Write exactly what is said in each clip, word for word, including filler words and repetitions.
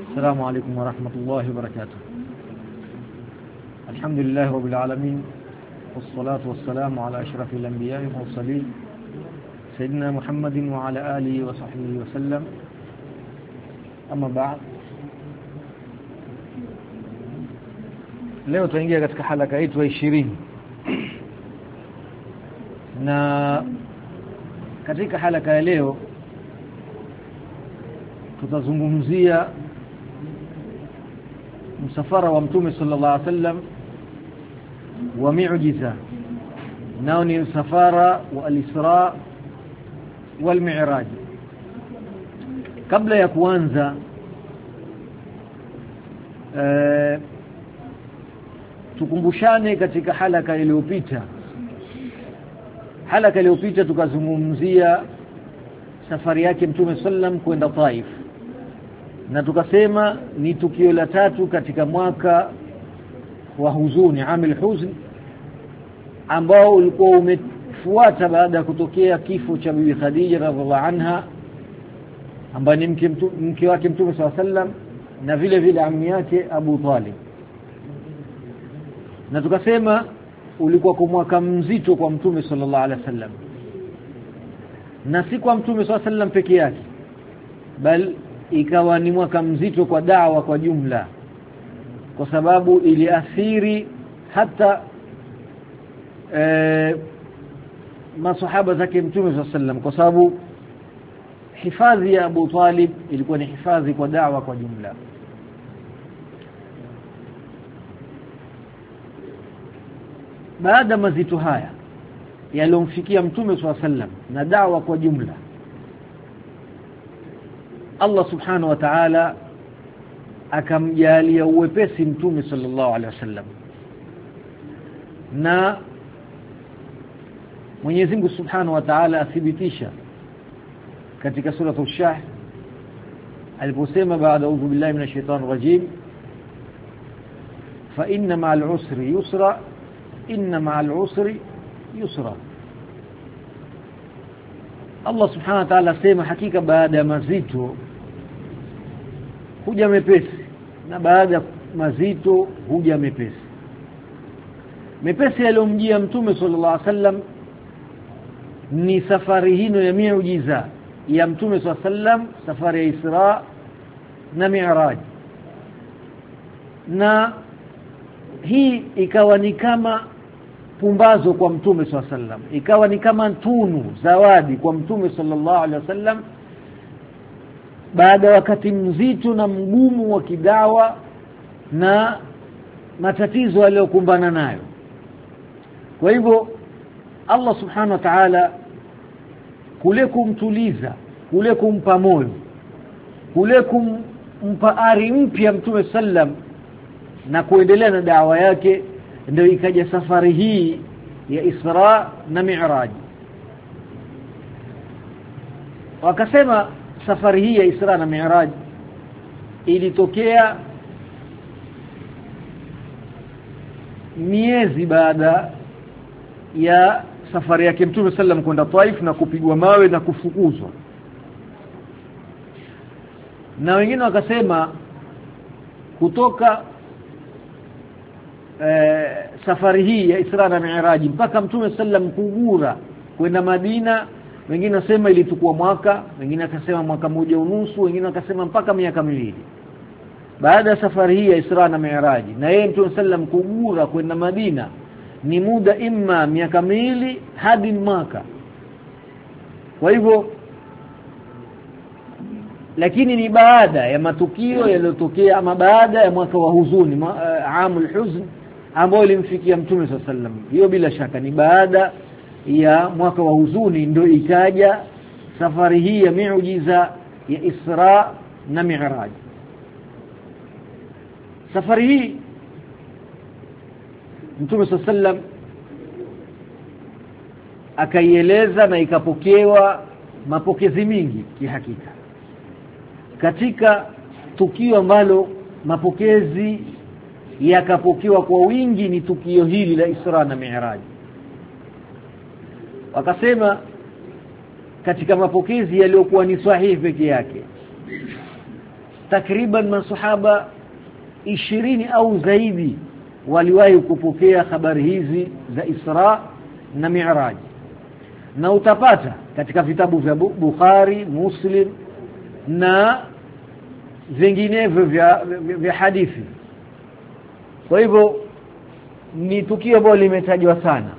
السلام عليكم ورحمة الله وبركاته. الحمد لله رب العالمين، والصلاة والسلام على أشرف الأنبياء والمرسلين سيدنا محمد وعلى آله وصحبه وسلم. أما بعد، leo tuingia katika halaka yetu ya ishirini, na katika halaka ya leo tutazungumzia msafara wa Mtume sallallahu alaihi wasallam wa miujiza, nao ni msafara wa al-Isra wal Mi'raj. Kabla ya kuanza e, tukumbushane katika halaka iliyopita halaka iliyopita tukazungumzia safari yake Mtume sallam kwenda Taif, na tukasema ni tukio la tatu katika mwaka wa huzuni, amil huzn, ambao ulikuwa umefuata baada ya kutokea kifo cha Bibi Khadija radhiallahu anha, ambaye ni mke, mke wake Mtume sallallahu alaihi wasallam, na vile vile ammi yake Abu Talib. Na tukasema ulikuwa kwa mwaka mzito kwa Mtume sallallahu alaihi wasallam, na si kwa Mtume sallallahu alaihi wasallam peke yake, bali ikawa ni mwaka mzito kwa da'wa kwa jumla, kwa sababu iliathiri hata e, masahaba zake Mtume sallallahu alaihi wasallam, kwa sababu hifadhi ya Abu Talib ilikuwa ni hifadhi kwa da'wa kwa jumla. Baada mazito haya yaliyomfikia Mtume sallallahu alaihi wasallam na da'wa kwa jumla, Allah subhanahu wa ta'ala akamjalia uwepesi Mtume sallallahu alaihi wasallam, na Mwenyezi Mungu subhanahu wa ta'ala athibitisha katika sura Ash-Shah aliposema baada a'udhu billahi minash shaitani rajim, fa inna ma'al usri yusra inna ma'al usri yusra. Allah subhanahu wa ta'ala sema hakika baada ya mazito huja mepesi, na baada ya mazito huja mepesi. Mepesi yaliyomjia Mtume sallallahu alaihi wasallam ni safari hino ya miujiza ya Mtume sallallahu alaihi wasallam, safari ya Isra na Mi'raj. Na hii ikawa ni kama pumbazo kwa Mtume sallallahu alaihi wasallam, ikawa ni kama tunu, zawadi kwa Mtume sallallahu alaihi wasallam baada ya wakati mzito na mgumu wa kidawa na matatizo aliyokumbana nayo. Kwa hivyo Allah subhanahu wa ta'ala kule kumtuliza, kule kumpa moyo, kule kumpa ari mpya Mtume sallam na kuendelea na dawa yake, ndio ikaja safari hii ya Isra na Mi'raj. Wakasema safari hii ya Isra na Mi'raj ilitokea miezi baada ya safari yake Mtume sallam kwenda Taif na kupigwa mawe na kufukuzwa. Na wengine wakasema kutoka e, safari hii ya Isra na Mi'raj mpaka Mtume sallam kugura kwenda Madina, wengine wasema ilichukua mwaka, wengine akasema mwaka mmoja unusu, wengine akasema mpaka miaka miwili. Baada ya safari hii ya Isra na Mi'raj na yeye Mtume sallam kugura kwenda Madina ni muda imma miaka miwili hadi mwaka. Kwa hivyo, lakini ni baada ya matukio yaliyotokea, ama baada ya mwaka wa huzuni, uh, amul huzn ambao ilimfikia Mtume sallallahu alaihi wasallam. Hiyo bila shaka ni baada ya mwaka wa huzuni ndio ikaja safari hii ya miujiza ya Isra na Mi'raj. Safari hii Mtume sallallahu alaihi wasallam akaieleza na ikapokewa mapokezi mingi kihakika. Katika tukio ambalo mapokezi yakapokewa kwa wingi ni tukio hili la Isra na Mi'raj. Wakasema katika mapokezi yaliyokuwa ni sahihi peke yake takriban masahaba ishirini au zaidi waliwahi kupokea habari hizi za Isra na Mi'raj, na utapata katika vitabu vya Bukhari, Muslim na vinginevyo vya, vya, vya hadithi. Kwa hivyo ni tukio ambalo limetajwa sana,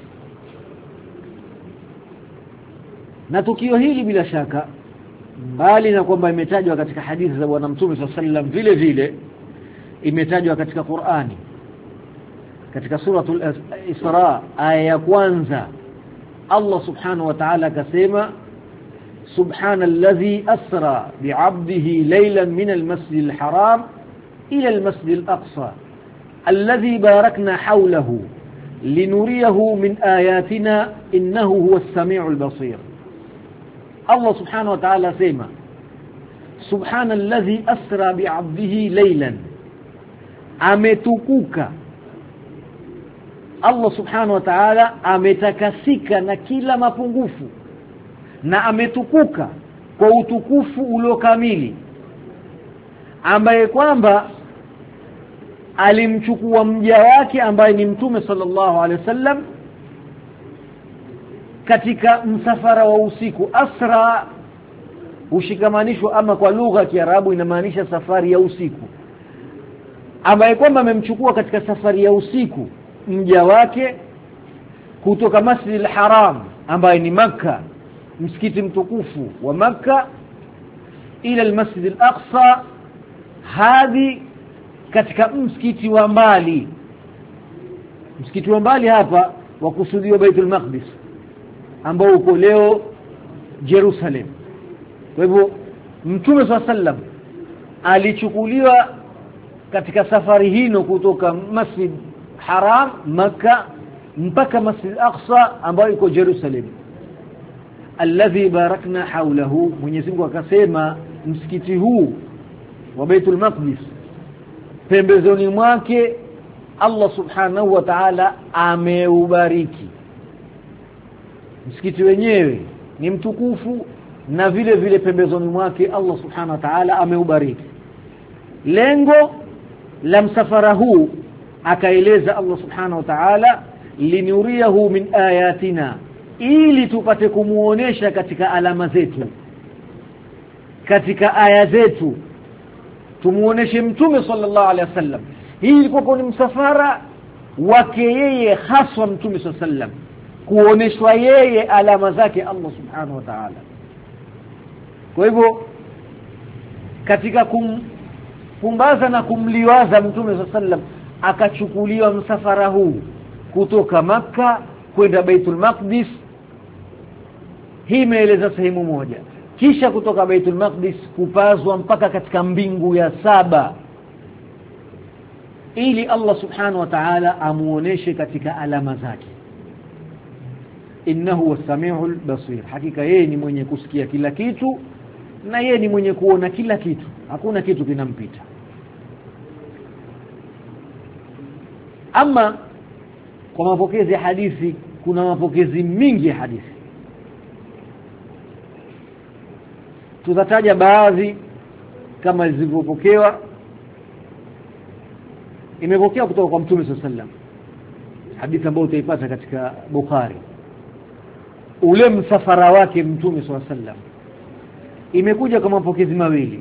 na tukio hili bila shaka mbali na kwamba imetajwa katika hadithi za Bwana Mtume sallallahu alaihi wasallam, vile vile imetajwa katika Qur'ani. Katika suratul Isra aya ya kwanza Allah subhanahu wa ta'ala akasema subhanalladhi asra bi'abdihi laylan min al-masjidil haram ila al-masjidil aqsa alladhi barakna hawlahu linuriyahu min ayatina innahu huwas sami'ul basir. Allah subhanahu wa ta'ala sema subhanalladhi asra bi'abdihi laylan, ametukuka Allah subhanahu wa ta'ala, ametakasika na kila mapungufu na ametukuka kwa utukufu uliokamili, ambaye kwamba alimchukua mja wake ambaye ni Mtume sallallahu alaihi wasallam katika msafara wa usiku. Asra ushikamanishwa ama kwa lugha ya Kiarabu inamaanisha safari ya usiku, ambaye kwamba amemchukua katika safari ya usiku mja wake kutoka Masjidil Haram ambaye ni Makka, msikiti mtukufu wa Makka, ila al-Masjid al-Aqsa, hadi katika msikiti wa mbali. Msikiti wa mbali hapa wakusudiwa Baitul Maqdis ambao uko leo Jerusalem. Kwa hivyo Mtume sallallahu alaihi wasallam alichukuliwa katika safari hino kutoka Masjid Haram Makka mpaka Masjid al-Aqsa ambao iko Jerusalem, alladhi barakna hawlahu. Mwenyezi Mungu akasema msikiti huu wa Baitul Maqdis pembezoni mwake Allah subhanahu wa ta'ala ameubariki. Msikiti wenyewe ni mtukufu na vile vile pembezoni mwake Allah subhanahu wa ta'ala ameubariki. Lengo la msafara huu akaeleza Allah subhanahu wa ta'ala linuriyahu min ayatina, ili tupate kumuonesha katika alama zetu, katika aya zetu, tumuoneshe Mtume sallallahu alaihi wasallam. Hii ilikuwa ni msafara wake yeye haswa Mtume sallallahu alaihi wasallam, kuoneshwa yeye alama zake Allah subhanahu wa ta'ala. Kwa hivyo katika kumpumbaza na kumliwaza Mtume sallallahu alaihi wasallam akachukuliwa msafara huu kutoka Makka kwenda Baitul Maqdis. Hii imeeleza sehemu moja, kisha kutoka Baitul Maqdis kupazwa mpaka katika mbingu ya saba, ili Allah subhanahu wa ta'ala amuoneshe katika alama zake. Innahu was-sami'ul basir, hakika yeye ni mwenye kusikia kila kitu na yeye ni mwenye kuona kila kitu, hakuna kitu kinampita. Ama kwa mapokezi ya hadithi, kuna mapokezi mingi ya hadithi, tutataja baadhi kama zilivyopokewa. Imepokewa kutoka kwa Mtume sallallahu alaihi wasallam, hadithi ambayo utaipata katika Bukhari, ule msafara wake Mtume sallallahu alaihi wasallam. Imekuja kwa mapokezi mawili.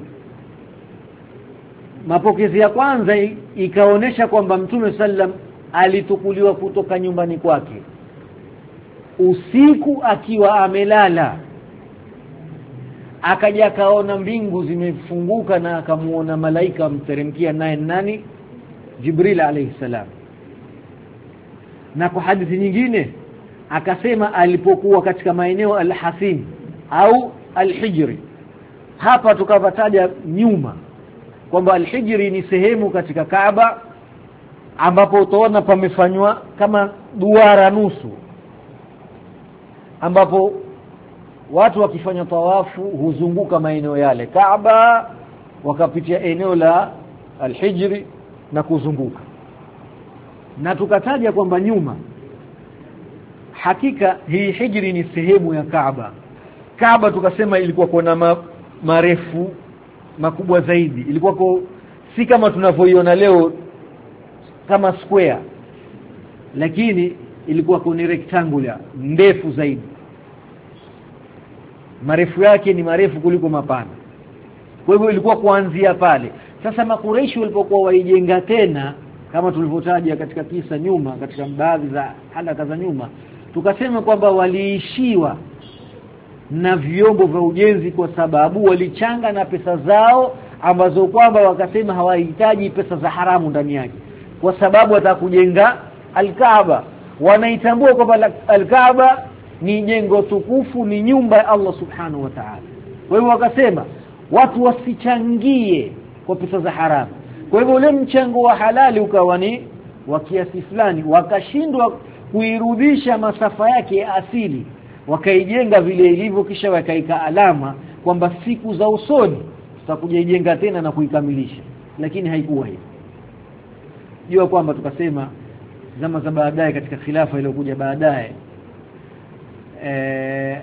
Mapokezi ya kwanza ikaonesha kwamba Mtume sallam alitukuliwa kutoka nyumbani kwake usiku akiwa amelala, akaja kaona mbingu zimefunguka na akamuona malaika mteremkia naye nani? Jibril alayhi salam. Na kwa hadithi nyingine akasema alipokuwa katika maeneo al-Hasim au al-Hijri. Hapa tukapataja nyuma kwamba al-Hijri ni sehemu katika Kaaba ambapo utaona pamefanywa kama duara nusu, ambapo watu wakifanya tawafu huzunguka maeneo yale Kaaba, wakapitia eneo la al-Hijri na kuzunguka. Na tukataja kwamba nyuma hakika hii Hijri ni sehemu ya Kaaba. Kaaba tukasema ilikuwa kuna ma, marefu makubwa zaidi, ilikuwa kwa, si kama tunavyoiona leo kama square, lakini ilikuwa kwa ni rectangular, ndefu zaidi. Marefu yake ni marefu kuliko mapana. Kwa hivyo ilikuwa kuanzia pale. Sasa Makuraishi walipokuwa waijenga tena, kama tulivyotaja katika kisa nyuma, katika baadhi za halaka za nyuma, tukasema kwamba waliishiwa na vyombo vya ujenzi kwa sababu walichanga na pesa zao ambazo kwamba wakasema hawahitaji pesa za haramu ndani yake, kwa sababu watakujenga Al-Kaaba. Wanaitambua kwamba Al-Kaaba ni jengo tukufu, ni nyumba ya Allah Subhanahu wa Ta'ala. Kwa hivyo wakasema watu wasichangie kwa pesa za haramu. Kwa hivyo ule mchango wa halali ukawa ni wa kiasi fulani, wakashindwa kuirudisha masafa yake ya asili, wakaijenga vile ilivyo, kisha wakaika alama kwamba siku za usoni tutakujenga tena na kuikamilisha, lakini haikuwa hivyo. Jua kwamba tukasema zama za baadaye, katika khilafa iliyokuja baadaye, eh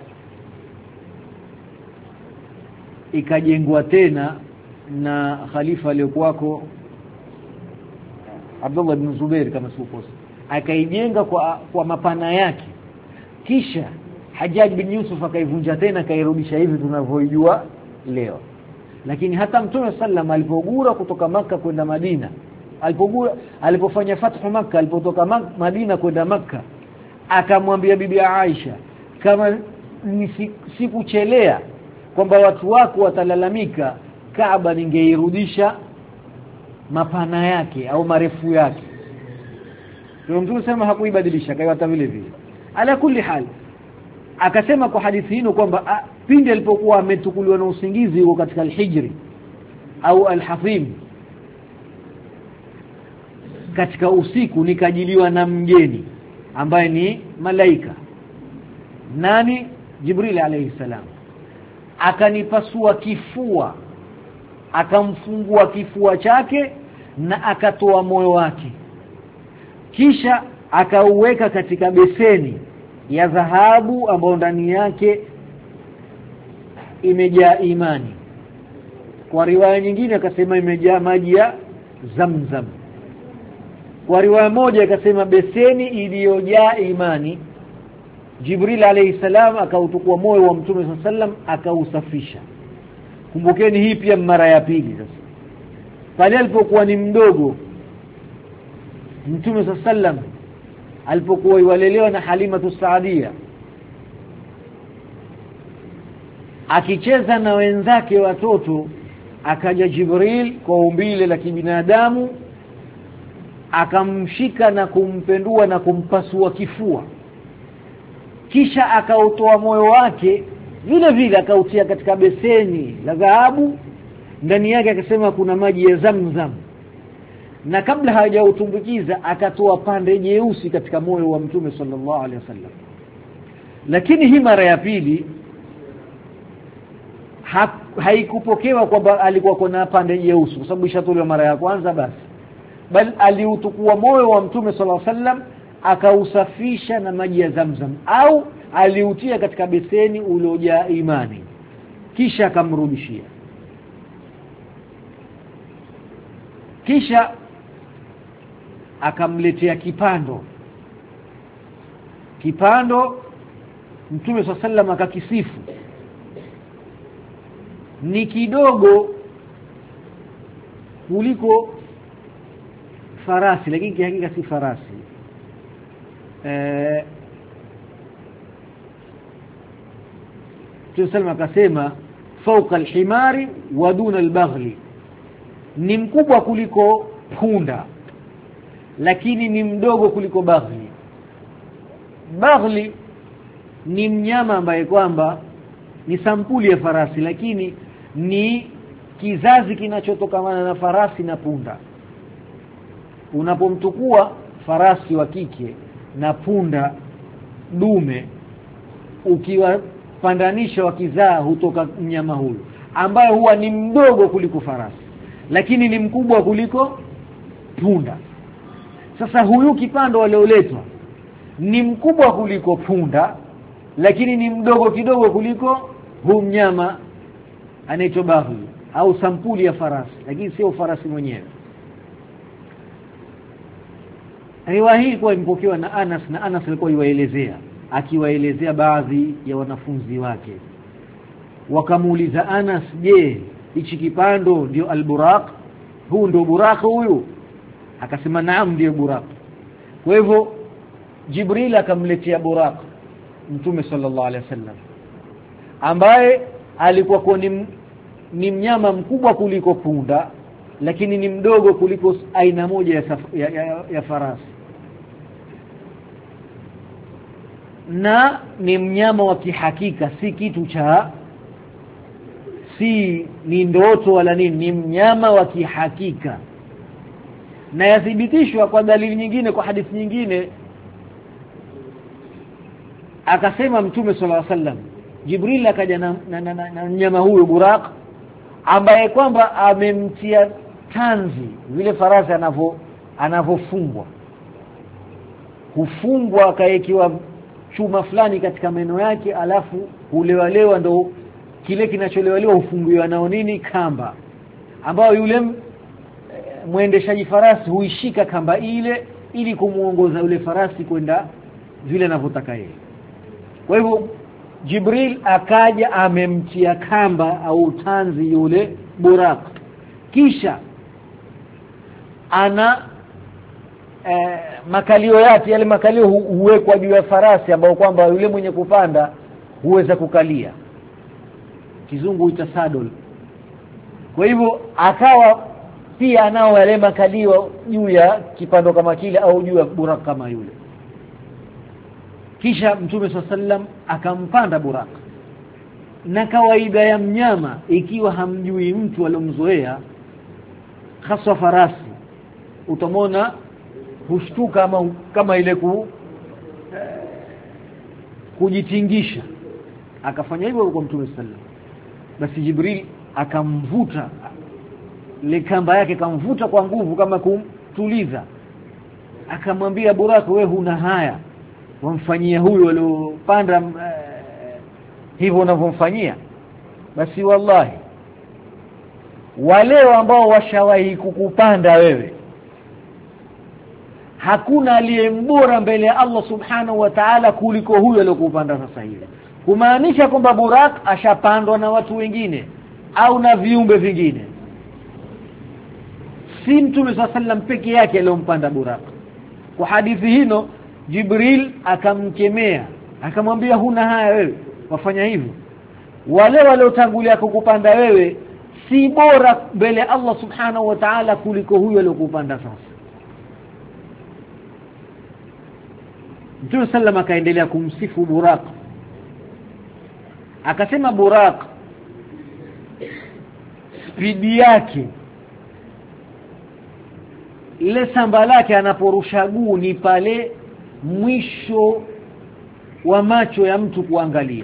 ikajengwa tena na khalifa aliyokuwako Abdullah ibn Zubair kama sikukosa, akaijenga kwa kwa mapana yake, kisha Hajjaj bin Yusuf akaivunja tena kairudisha hivi tunavyoijua leo. Lakini hata Mtume sallam alipogura kutoka maka kwenda Madina, alipogura alipofanya fathu Makkah, alipotoka Madina kwenda Makkah, akamwambia bibi Aisha, kama sikuchelea kwamba watu wako watalalamika, Kaaba ningeirudisha mapana yake au marefu yake. Ndio Mtume sema hakuibadilisha, kaiwata vile vile. Ala kulli hal, akasema kwa hadithi hino kwamba pindi alipokuwa ametukuliwa na usingizi yuko katika al-hijri au al-hafim, katika usiku nikajiliwa na mgeni ambaye ni malaika. Nani? Jibril alayhi salam. Akanipasua kifua, akamfungua kifua chake na akatoa moyo wake, kisha akauweka katika beseni ya dhahabu ambayo ndani yake imejaa imani. Kwa riwaya nyingine akasema imejaa maji ya Zamzam. Kwa riwaya moja akasema beseni iliyojaa imani. Jibril alayhi salam akautukua moyo wa Mtume sallam akausafisha. Kumbukeni hii pia mara ya pili. Sasa pale alipokuwa ni mdogo Mtume sallam, alipokuwa yualelewa na Halimatu Saadia, akicheza na wenzake watoto, akaja Jibril kwa umbile la kibinadamu, akamshika na kumpendua na kumpasua kifua, kisha akautoa moyo wake vile vile akautia katika beseni la dhahabu, ndani yake akasema kuna maji ya Zamzam, na kabla hajautumbukiza akatoa pande jeusi katika moyo wa Mtume sallallahu alaihi wasallam. Lakini hii mara ya pili ha, haikupokewa kwamba alikuwa kuna pande jeusi, kwa sababu ishatolewa mara ya kwanza basi, bali aliutukua moyo wa Mtume sallallahu alaihi wasallam akausafisha na maji ya Zamzam, au aliutia katika beseni uliojaa imani, kisha akamrudishia. Kisha akamletea kipando. Kipando Mtume swalla sallam akakisifu, ni kidogo kuliko farasi, lakini kihakika si farasi. Eh Mtume sallam akasema fauqa al-himari wa duna al-baghli, ni mkubwa kuliko punda lakini ni mdogo kuliko baghli. Baghli ni mnyama ambaye kwamba ni sampuli ya farasi, lakini ni kizazi kinachotokana na farasi na punda. Unapomtukua farasi wa kike na punda dume, ukiwapandanisha wakizaa hutoka mnyama huyu ambaye huwa ni mdogo kuliko farasi lakini ni mkubwa kuliko punda. Sasa huyu kipando walioletwa ni mkubwa kuliko punda lakini ni mdogo kidogo kuliko huyu mnyama anaitwa baghli. au sampuli ya farasi, lakini sio farasi mwenyewe. Riwaya hii kwa imepokewa na Anas, na Anas alikuwa yuwaelezea akiwaelezea baadhi ya wanafunzi wake. Wakamuuliza Anas, je, hichi kipando ndio al-buraq? Huu ndio buraq huyu? Akasema naam, ndio buraq. Kwa hivyo Jibril akamletea buraq Mtume sallallahu alaihi wasallam, ambaye alikuwa kwa ni, ni mnyama mkubwa kuliko punda, lakini ni mdogo kuliko aina moja ya, ya, ya, ya farasi, na ni mnyama wa kihakika, si kitu cha si ni ndoto wala nini, ni mnyama wa kihakika. Na yathibitishwa kwa dalili nyingine, kwa hadithi nyingine. Akasema Mtume sallallahu alaihi wasallam, Jibril akaja na, na, na, na, na mnyama huyo buraq, ambaye kwamba amemtia tanzi vile farasi anavyo anavyofungwa, hufungwa akaekiwa chuma fulani katika meno yake, alafu hulewalewa, ndo kile kinacholewalewa hufungiwa nao nini, kamba, ambao yule muendeshaji farasi huishika kamba ile ili kumuongoza yule farasi kwenda vile anavyotaka yeye. Kwa hivyo Jibril akaja amemtia kamba au tanzi yule buraq, kisha ana eh, makalio yake, yale makalio huwekwa juu ya farasi, ambao kwamba yule mwenye kupanda huweza kukalia, kizungu ita saddle. Kwa hivyo akawa pia anao yale makalio juu ya kipando kama kile au juu ya buraq kama yule. Kisha Mtume sallallahu alaihi wasallam akampanda buraq. Na kawaida ya mnyama, ikiwa hamjui mtu alomzoea, hasa farasi, utamona hushtuka kama kama ile ku eh, kujitingisha. Akafanya hivyo kwa Mtume sallallahu alaihi wasallam. Basi Jibril akamvuta ile kamba yake, akamvuta kwa nguvu kama kumtuliza. Akamwambia buraq, wewe huna haya wamfanyia huyu aliopanda uh, hivyo unavyomfanyia? Basi wallahi wale ambao washawahi kukupanda wewe, hakuna aliyembora mbele ya Allah subhanahu wa ta'ala kuliko huyu aliyokupanda sasa hivi. Kumaanisha kwamba buraq ashapandwa na watu wengine au na viumbe vingine, si Mtume sallallahu alaihi wasallam peke yake aliyompanda buraq. Kwa hadithi hino Jibril akamkemea, akamwambia huna haya wewe wafanya hivyo. Wale waliotangulia kukupanda wewe si bora mbele Allah subhanahu wa ta'ala kuliko huyo aliyokupanda sasa. Mtume sallam akaendelea kumsifu buraq, akasema buraq spidi yake, ile samba lake anaporusha guu ni pale mwisho wa macho ya mtu kuangalia.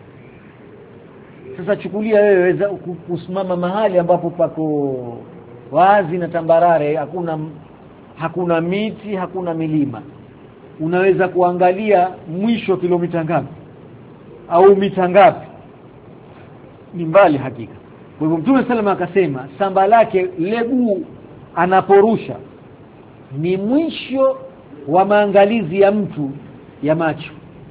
Sasa chukulia wewe weza kusimama mahali ambapo pako wazi na tambarare, hakuna hakuna miti, hakuna milima, unaweza kuangalia mwisho kilomita ngapi au mita ngapi? Ni mbali hakika. Kwa hivyo Mtume salama akasema samba lake leguu anaporusha ni mwisho wa maangalizi ya mtu ya macho.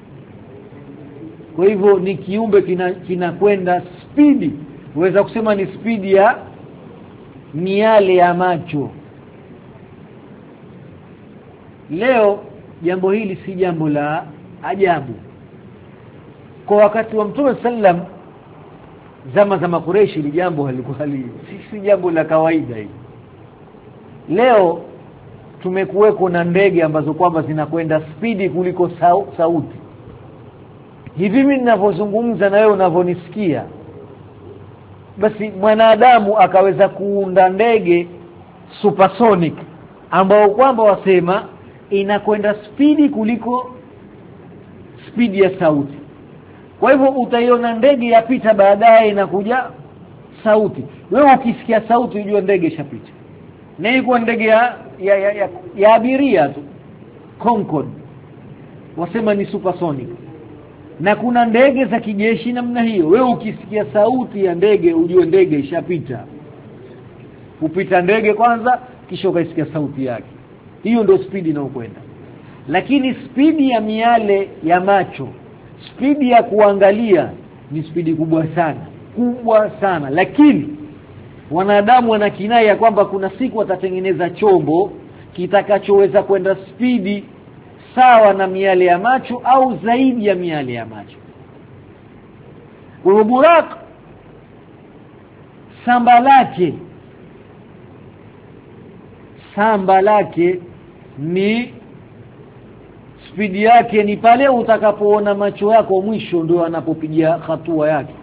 Kwa hivyo ni kiumbe kinakwenda kina spidi, uweza kusema ni spidi ya miale ya macho. Leo jambo hili si jambo la ajabu. Kwa wakati wa Mtume sallam, zama za Makureishi, li jambo halikuwa hali si, si jambo la kawaida hili. Leo tumekuweko na ndege ambazo kwamba zinakwenda spidi kuliko sau, sauti. Hivi mimi ninavyozungumza na wewe unavyonisikia, basi mwanadamu akaweza kuunda ndege supersonic ambao kwamba wasema inakwenda spidi kuliko spidi ya sauti. Kwa hivyo utaiona ndege yapita, baadaye inakuja sauti. Wewe ukisikia sauti unajua ndege ishapita. Na iko ndege ya ya, ya, ya, ya abiria tu, Concorde, wasema ni supersonic. Na kuna ndege za kijeshi namna hiyo. Wewe ukisikia sauti ya ndege ujue ndege ishapita. Upita ndege kwanza kisha ukaisikia sauti yake. Hiyo ndio spidi inayokwenda. Lakini spidi ya miale ya macho, spidi ya kuangalia ni spidi kubwa sana, kubwa sana. Lakini wanadamu wanakinai ya kwamba kuna siku watatengeneza chombo kitakachoweza kwenda spidi sawa na miale ya macho au zaidi ya miale ya macho. Kwa Burak samba lake samba lake ni spidi yake ni pale utakapoona macho yako mwisho ndio anapopigia hatua yake.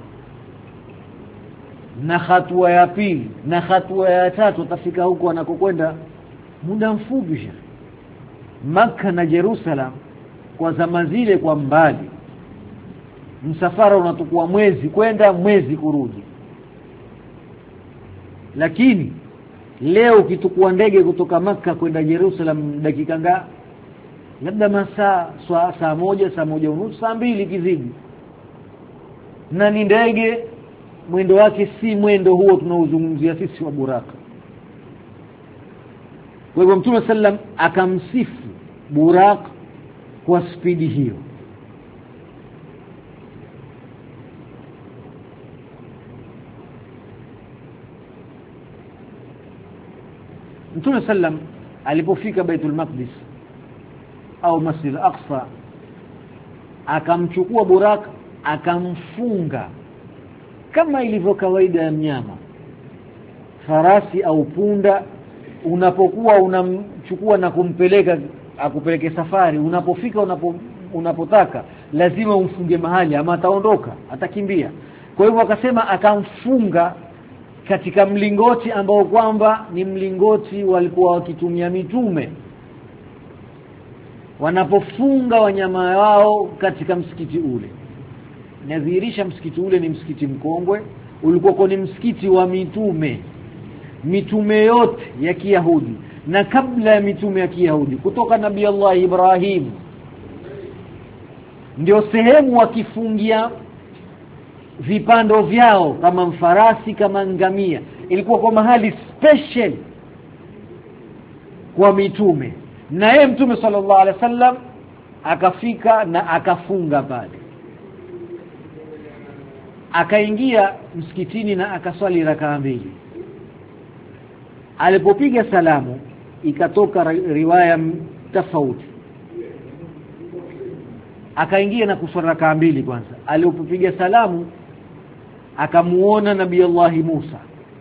Na hatua ya pili na hatua ya tatu utafika huko anakokwenda muda mfupi. Makka na Jerusalem kwa zama zile kwa mbali, msafara unatukua mwezi kwenda mwezi kurudi. Lakini leo ukitukua ndege kutoka Makka kwenda Jerusalem dakika nga labda masaa saa moja, saa moja unusu, saa mbili kizidi. Na ni ndege mwendo wake si mwendo huo tunaozungumzia sisi wa Buraka. Kwa hivyo Mtume sallam akamsifu Burak kwa spidi hiyo. Mtume sallam alipofika Baitul Maqdis au Masjid al-Aqsa akamchukua Burak akamfunga kama ilivyo kawaida ya mnyama. Farasi au punda unapokuwa unamchukua na kumpeleka akupeleke safari, unapofika unapo, unapotaka lazima umfunge mahali ama ataondoka, atakimbia. Kwa hivyo akasema akamfunga katika mlingoti ambao kwamba ni mlingoti walikuwa wakitumia mitume wanapofunga wanyama wao katika msikiti ule. Nadhihirisha msikiti ule ni msikiti mkongwe, ulikuwa ni msikiti wa mitume mitume yote ya Kiyahudi. Na kabla ya mitume ya Kiyahudi kutoka Nabii Allah Ibrahim ndio sehemu wakifungia vipando vyao kama mfarasi kama ngamia, ilikuwa kwa mahali special kwa mitume. Na yeye Mtume sallallahu alaihi wasallam akafika na akafunga pale, akaingia msikitini na akaswali rakaa mbili. Alipopiga salamu ikatoka riwaya tofauti, akaingia na kuswali rakaa mbili kwanza. Alipopiga salamu akamuona Nabii Allah Musa,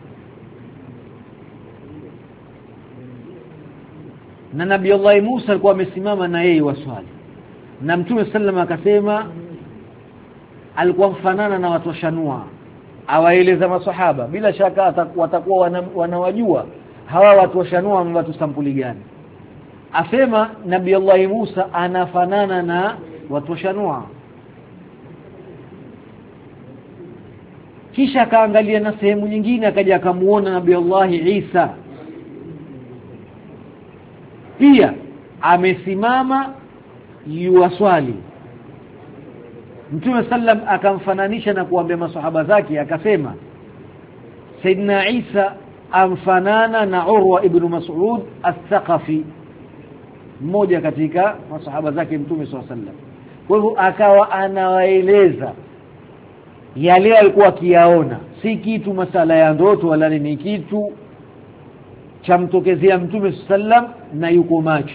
na Nabii Allah Musa alikuwa amesimama na yeye waswali. Na Mtume sallam akasema alikuwa mfanana na watu wa Shanua. Awaeleza maswahaba bila shaka watakuwa wana, wanawajua hawa watu wa Shanua ni watu sampuli gani. Asema Nabii Allah Musa anafanana na watu wa Shanua. Kisha akaangalia na sehemu nyingine akaja akamuona Nabii Allah Isa pia amesimama yuwaswali. Mtume sallam akamfananisha na kuambia maswahaba zake akasema Saidina Isa amfanana na Urwa ibn Mas'ud al-Thaqafi, mmoja katika maswahaba zake Mtume sallallahu alaihi wasallam. Kwa hivyo akawa anawaeleza yale alikuwa akiyaona, si kitu masala ya ndoto wala ni kitu cha mtokezea Mtume sallam na yuko macho.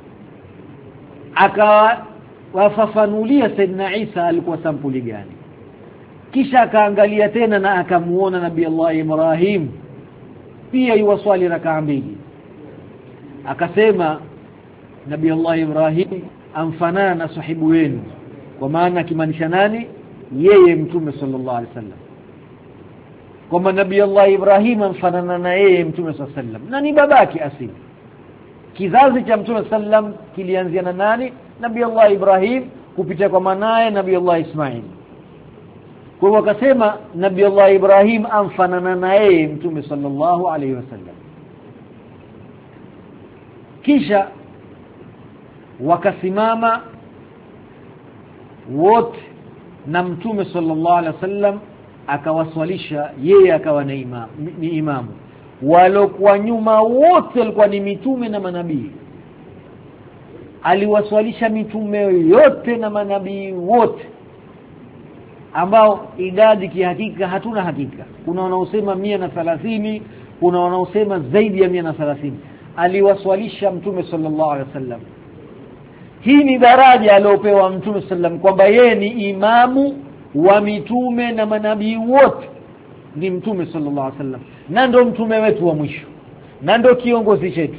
Akawa wafafanulia Saidina Isa alikuwa sampuli gani. Kisha akaangalia tena na akamuona Nabii Allah Ibrahim pia yuwaswali rakaa mbili. Akasema Nabii Allah Ibrahim amfanana na sahibu wenu, kwa maana kimaanisha nani? Yeye Mtume sallallahu alaihi wasallam. Kwa Nabii Allah Ibrahim amfanana na yeye Mtume sallallahu alaihi wasallam, na ni babake asili. Kizazi cha Mtume sallam kilianzia na nani? Nabii Allah Ibrahim kupitia kwa manaye Nabii Allah Ismail. Kwa hiyo wakasema Nabii Allah Ibrahim amfanana na yeye Mtume sallallahu alaihi wasallam. Kisha wakasimama wote na mtume sallallahu alaihi wasallam akawaswalisha, yeye akawa ni imam, ni imamu. Walokuwa nyuma wote walikuwa ni mitume na manabii. Aliwaswalisha mitume yote na manabii wote, ambao idadi kihakika hatuna hakika. Kuna wanaosema mia na thelathini, kuna wanaosema zaidi ya mia na thelathini. Aliwaswalisha mtume sallallahu alaihi wasallam. Hii ni daraja aliyopewa mtume sallam, kwamba yeye ni imamu wa mitume na manabii wote. Ni mtume sallallahu alaihi wasallam, na ndo mtume wetu wa mwisho, na ndo kiongozi chetu.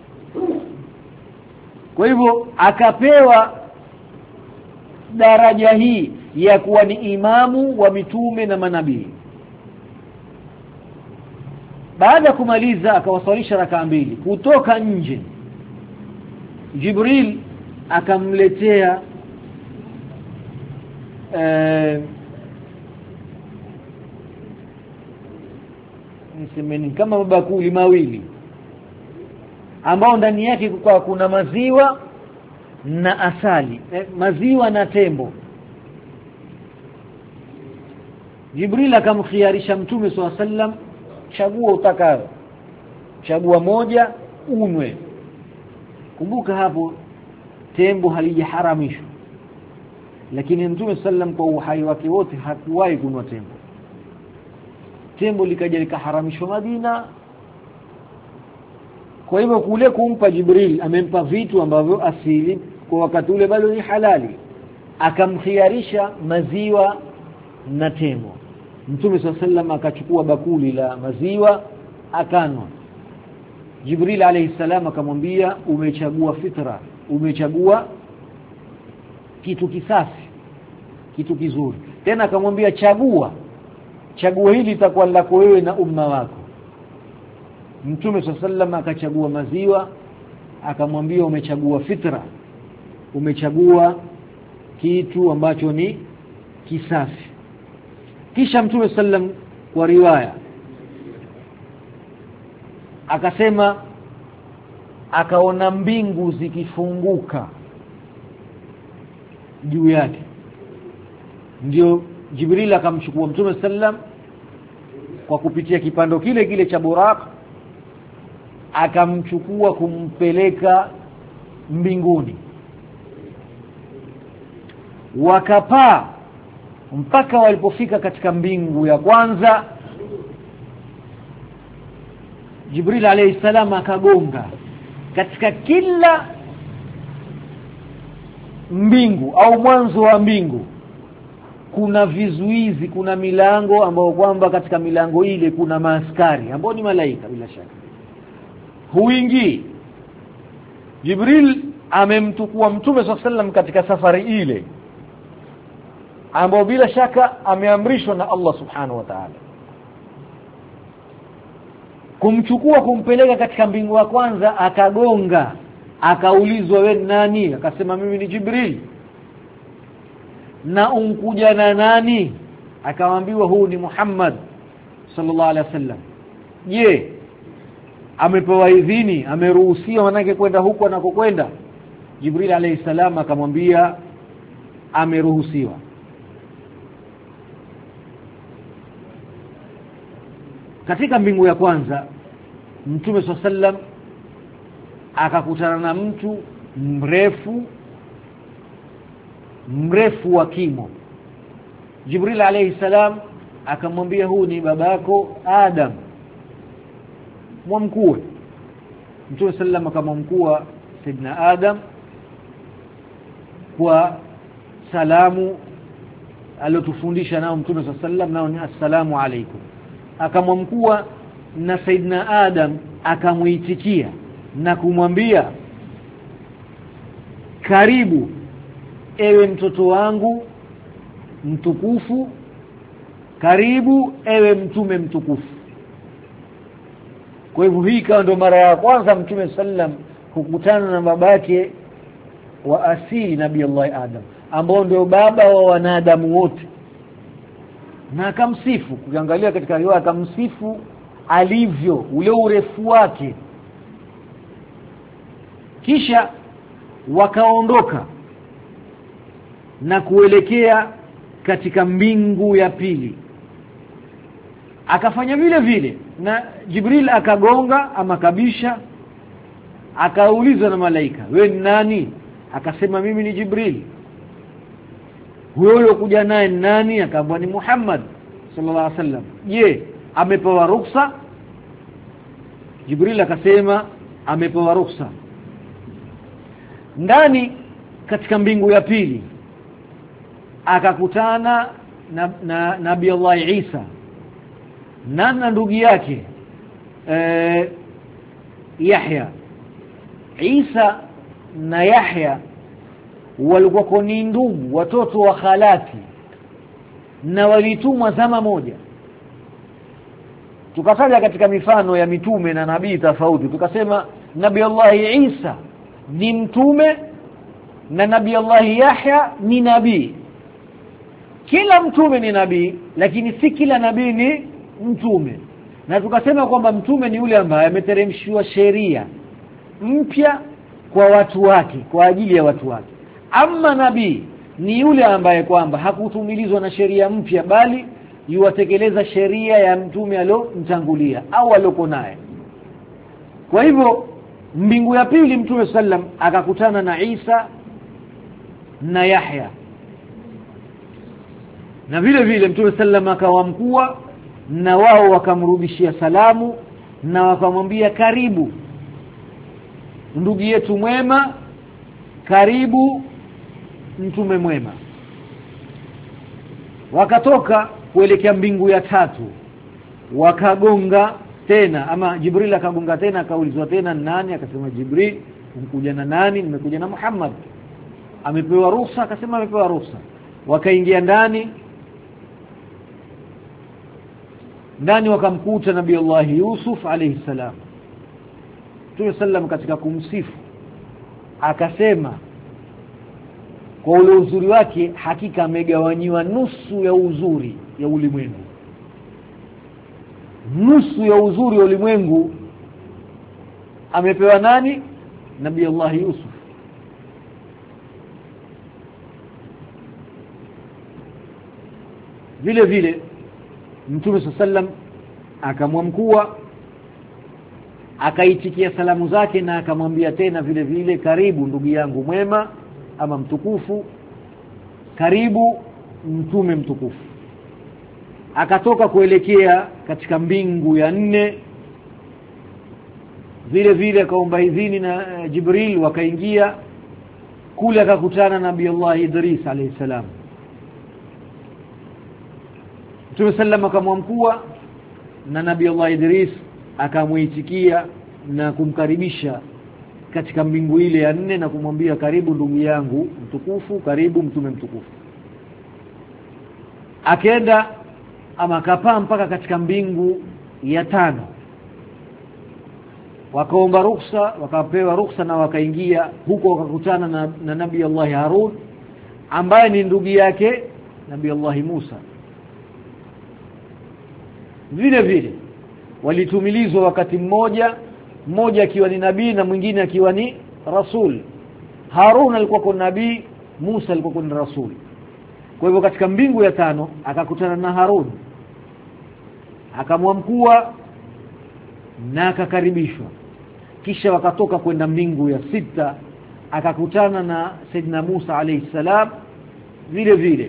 Kwa hivyo akapewa daraja hii ya kuwa ni imamu wa mitume na manabii. Baada kumaliza akawaswalisha rakaa mbili. Kutoka nje Jibril akamletea eh nisemeni kama mabakuli mawili, ambao ndani yake kwa kuna maziwa na asali, eh, maziwa na tembo. Jibril akamkhiarisha mtume swalla sallam, chagua utakalo, chagua moja unwe. Kumbuka hapo tembo halijaharamishwa, lakini mtume sallam kwa uhai wake wote hakuwahi kunwa tembo. Tembo likaja likaharamishwa Madina. Kwa hivyo kule kumpa Jibril amempa vitu ambavyo asili kwa wakati ule bado ni halali, akamkhiarisha maziwa na tembo. Mtume sallam akachukua bakuli la maziwa akanwa. Jibril alayhi salam akamwambia, umechagua fitra, umechagua kitu kisafi, kitu kizuri. Tena akamwambia, chagua chagua hili litakuwa lako wewe na umma wako. Mtume sallam akachagua maziwa, akamwambia, umechagua fitra, umechagua kitu ambacho ni kisafi. Kisha Mtume sallam kwa riwaya akasema akaona mbingu zikifunguka juu yake. Ndio Jibril akamchukua Mtume sallam kwa kupitia kipando kile kile cha Buraq, akamchukua kumpeleka mbinguni. Wakapaa mpaka walipofika katika mbingu ya kwanza. Jibril alayhi salam akagonga katika kila mbingu au mwanzo wa mbingu. Kuna vizuizi, kuna milango ambao kwamba katika milango ile kuna maaskari ambao ni malaika bila shaka. Huingii. Jibril amemtukua Mtume sallallahu alaihi wasallam katika safari ile ambao bila shaka ameamrishwa na Allah subhanahu wa ta'ala. Kumchukua kumpeleka katika mbingu ya kwanza, akagonga, akaulizwa, wewe nani? Akasema, mimi ni Jibril. Na unkuja na nani? Akawaambiwa, huu ni Muhammad sallallahu alaihi wasallam. Je, amepewa idhini, ameruhusiwa manake kwenda huko anakokwenda? Jibril alayhi salam akamwambia, ameruhusiwa. Katika mbingu ya kwanza Mtume sallallahu alaihi wasallam akakutana na mtu mrefu mrefu wa kimo. Jibril alayhi salam akamwambia, huu ni babako Adam, mwamkue. Mtume sallam akamwamkua Sayyidina Adam kwa salamu aliyotufundisha nao Mtume sallam, nao ni assalamu alaykum. Akamwamkua na Sayyidina Adam akamuitikia na kumwambia, karibu ewe mtoto wangu mtukufu, karibu ewe mtume mtukufu. Kwa hivyo hii ikawa ndo mara ya kwanza Mtume sallam kukutana na babake wa asili Nabii Allah Adam, ambao ndio baba wa wanadamu wote. Na akamsifu, ukiangalia katika riwaya akamsifu alivyo, ule urefu wake. Kisha wakaondoka na kuelekea katika mbingu ya pili. Akafanya vile vile na Jibril akagonga ama kabisha, akaulizwa na malaika, wewe ni nani? Akasema mimi ni Jibril. Huyo kuja naye nani? Akaambia ni Muhammad sallallahu alaihi wasallam. Je, amepewa ruhusa? Jibril akasema amepewa ruhusa. Ndani katika mbingu ya pili akakutana na, na Nabii Allah Isa na na ndugu yake e, Yahya. Isa na Yahya walikuwa ni ndugu, watoto wa khalati, na walitumwa zama moja. Tukataja katika mifano ya mitume na nabii tofauti, tukasema Nabii Allah Isa ni mtume na Nabii Allah Yahya ni nabii. Kila mtume ni nabii, lakini si kila nabii ni mtume. Na tukasema kwamba mtume ni yule ambaye ameteremshiwa sheria mpya kwa watu wake, kwa ajili ya watu wake. Ama nabii ni yule ambaye kwamba hakutumilizwa na sheria mpya, bali yuwatekeleza sheria ya mtume aliyomtangulia au aliyoko naye. Kwa hivyo mbingu ya pili Mtume sallam akakutana na Isa na Yahya, na vile vile Mtume sallam akawamkua, na wao wakamrudishia salamu na wakamwambia karibu ndugu yetu mwema, karibu mtume mwema. Wakatoka kuelekea mbingu ya tatu, wakagonga tena, ama Jibril akagonga tena, akaulizwa tena nani? Akasema Jibril. Umekuja na nani? Nimekuja na Muhammad. Amepewa ruhusa? Akasema amepewa ruhusa. Wakaingia ndani ndani wakamkuta Nabii Allah Yusuf alayhi salam. Mtume sallam katika kumsifu akasema kwa ule uzuri wake, hakika amegawanyiwa nusu ya uzuri ya ulimwengu. Nusu ya uzuri wa ulimwengu amepewa nani? Nabii Allah Yusuf. Vile vile Mtume sallam akamwamkua, akaitikia salamu zake, na akamwambia tena vile vile karibu ndugu yangu mwema ama mtukufu, karibu mtume mtukufu. Akatoka kuelekea katika mbingu ya nne, vile vile akaomba idhini na Jibril, wakaingia kule, akakutana na Nabii Allah Idris alayhi salam. Mtume sallam akamwamkua, na Nabii Allah Idris akamuitikia na kumkaribisha katika mbingu ile ya nne, na kumwambia karibu ndugu yangu mtukufu, karibu mtume mtukufu. Akaenda ama akapaa mpaka katika mbingu ya tano, wakaomba ruhusa, wakapewa ruhusa, na wakaingia huko, wakakutana na, na Nabii Allah Harun ambaye ni ndugu yake Nabii Allah Musa. Vile vile walitumilizwa wakati mmoja, mmoja akiwa ni nabii na mwingine akiwa ni rasul. Harun alikuwa kwa nabii, Musa alikuwa ni rasul. Kwa hivyo katika mbingu ya tano akakutana na Harun, akamwamkua na akakaribishwa. Kisha wakatoka kwenda mbingu ya sita, akakutana na Saidina Musa alayhi salam, vile vile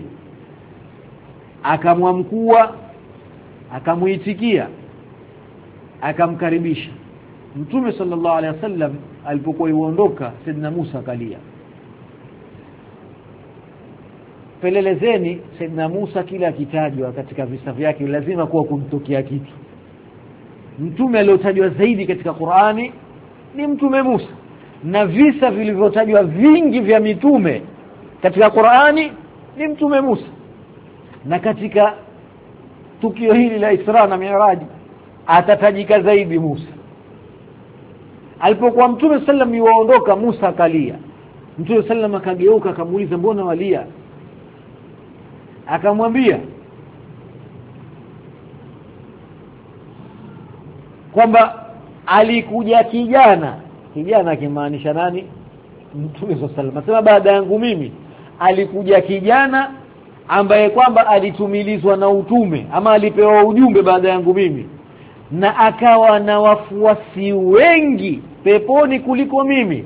akamwamkua, akamuitikia, akamkaribisha. Mtume sallallahu alaihi wasallam alipokuwa yuondoka, Saidina Musa akalia. Pelelezeni Saidina Musa, kila akitajwa katika visa vyake lazima kuwa kumtokea kitu. Mtume aliyotajwa zaidi katika Qur'ani ni Mtume Musa, na visa vilivyotajwa vingi vya mitume katika Qur'ani ni Mtume Musa. Na katika tukio hili la Isra na Mi'raj atatajika zaidi Musa. Alipokuwa Mtume sallam yuondoka, Musa akalia. Mtume sallam akageuka, akamuuliza mbona walia? Akamwambia kwamba alikuja kijana. Kijana akimaanisha nani? Mtume sallam. Anasema baada yangu mimi alikuja kijana ambaye kwamba alitumilizwa na utume ama alipewa ujumbe baada yangu mimi na akawa na wafuasi wengi peponi kuliko mimi,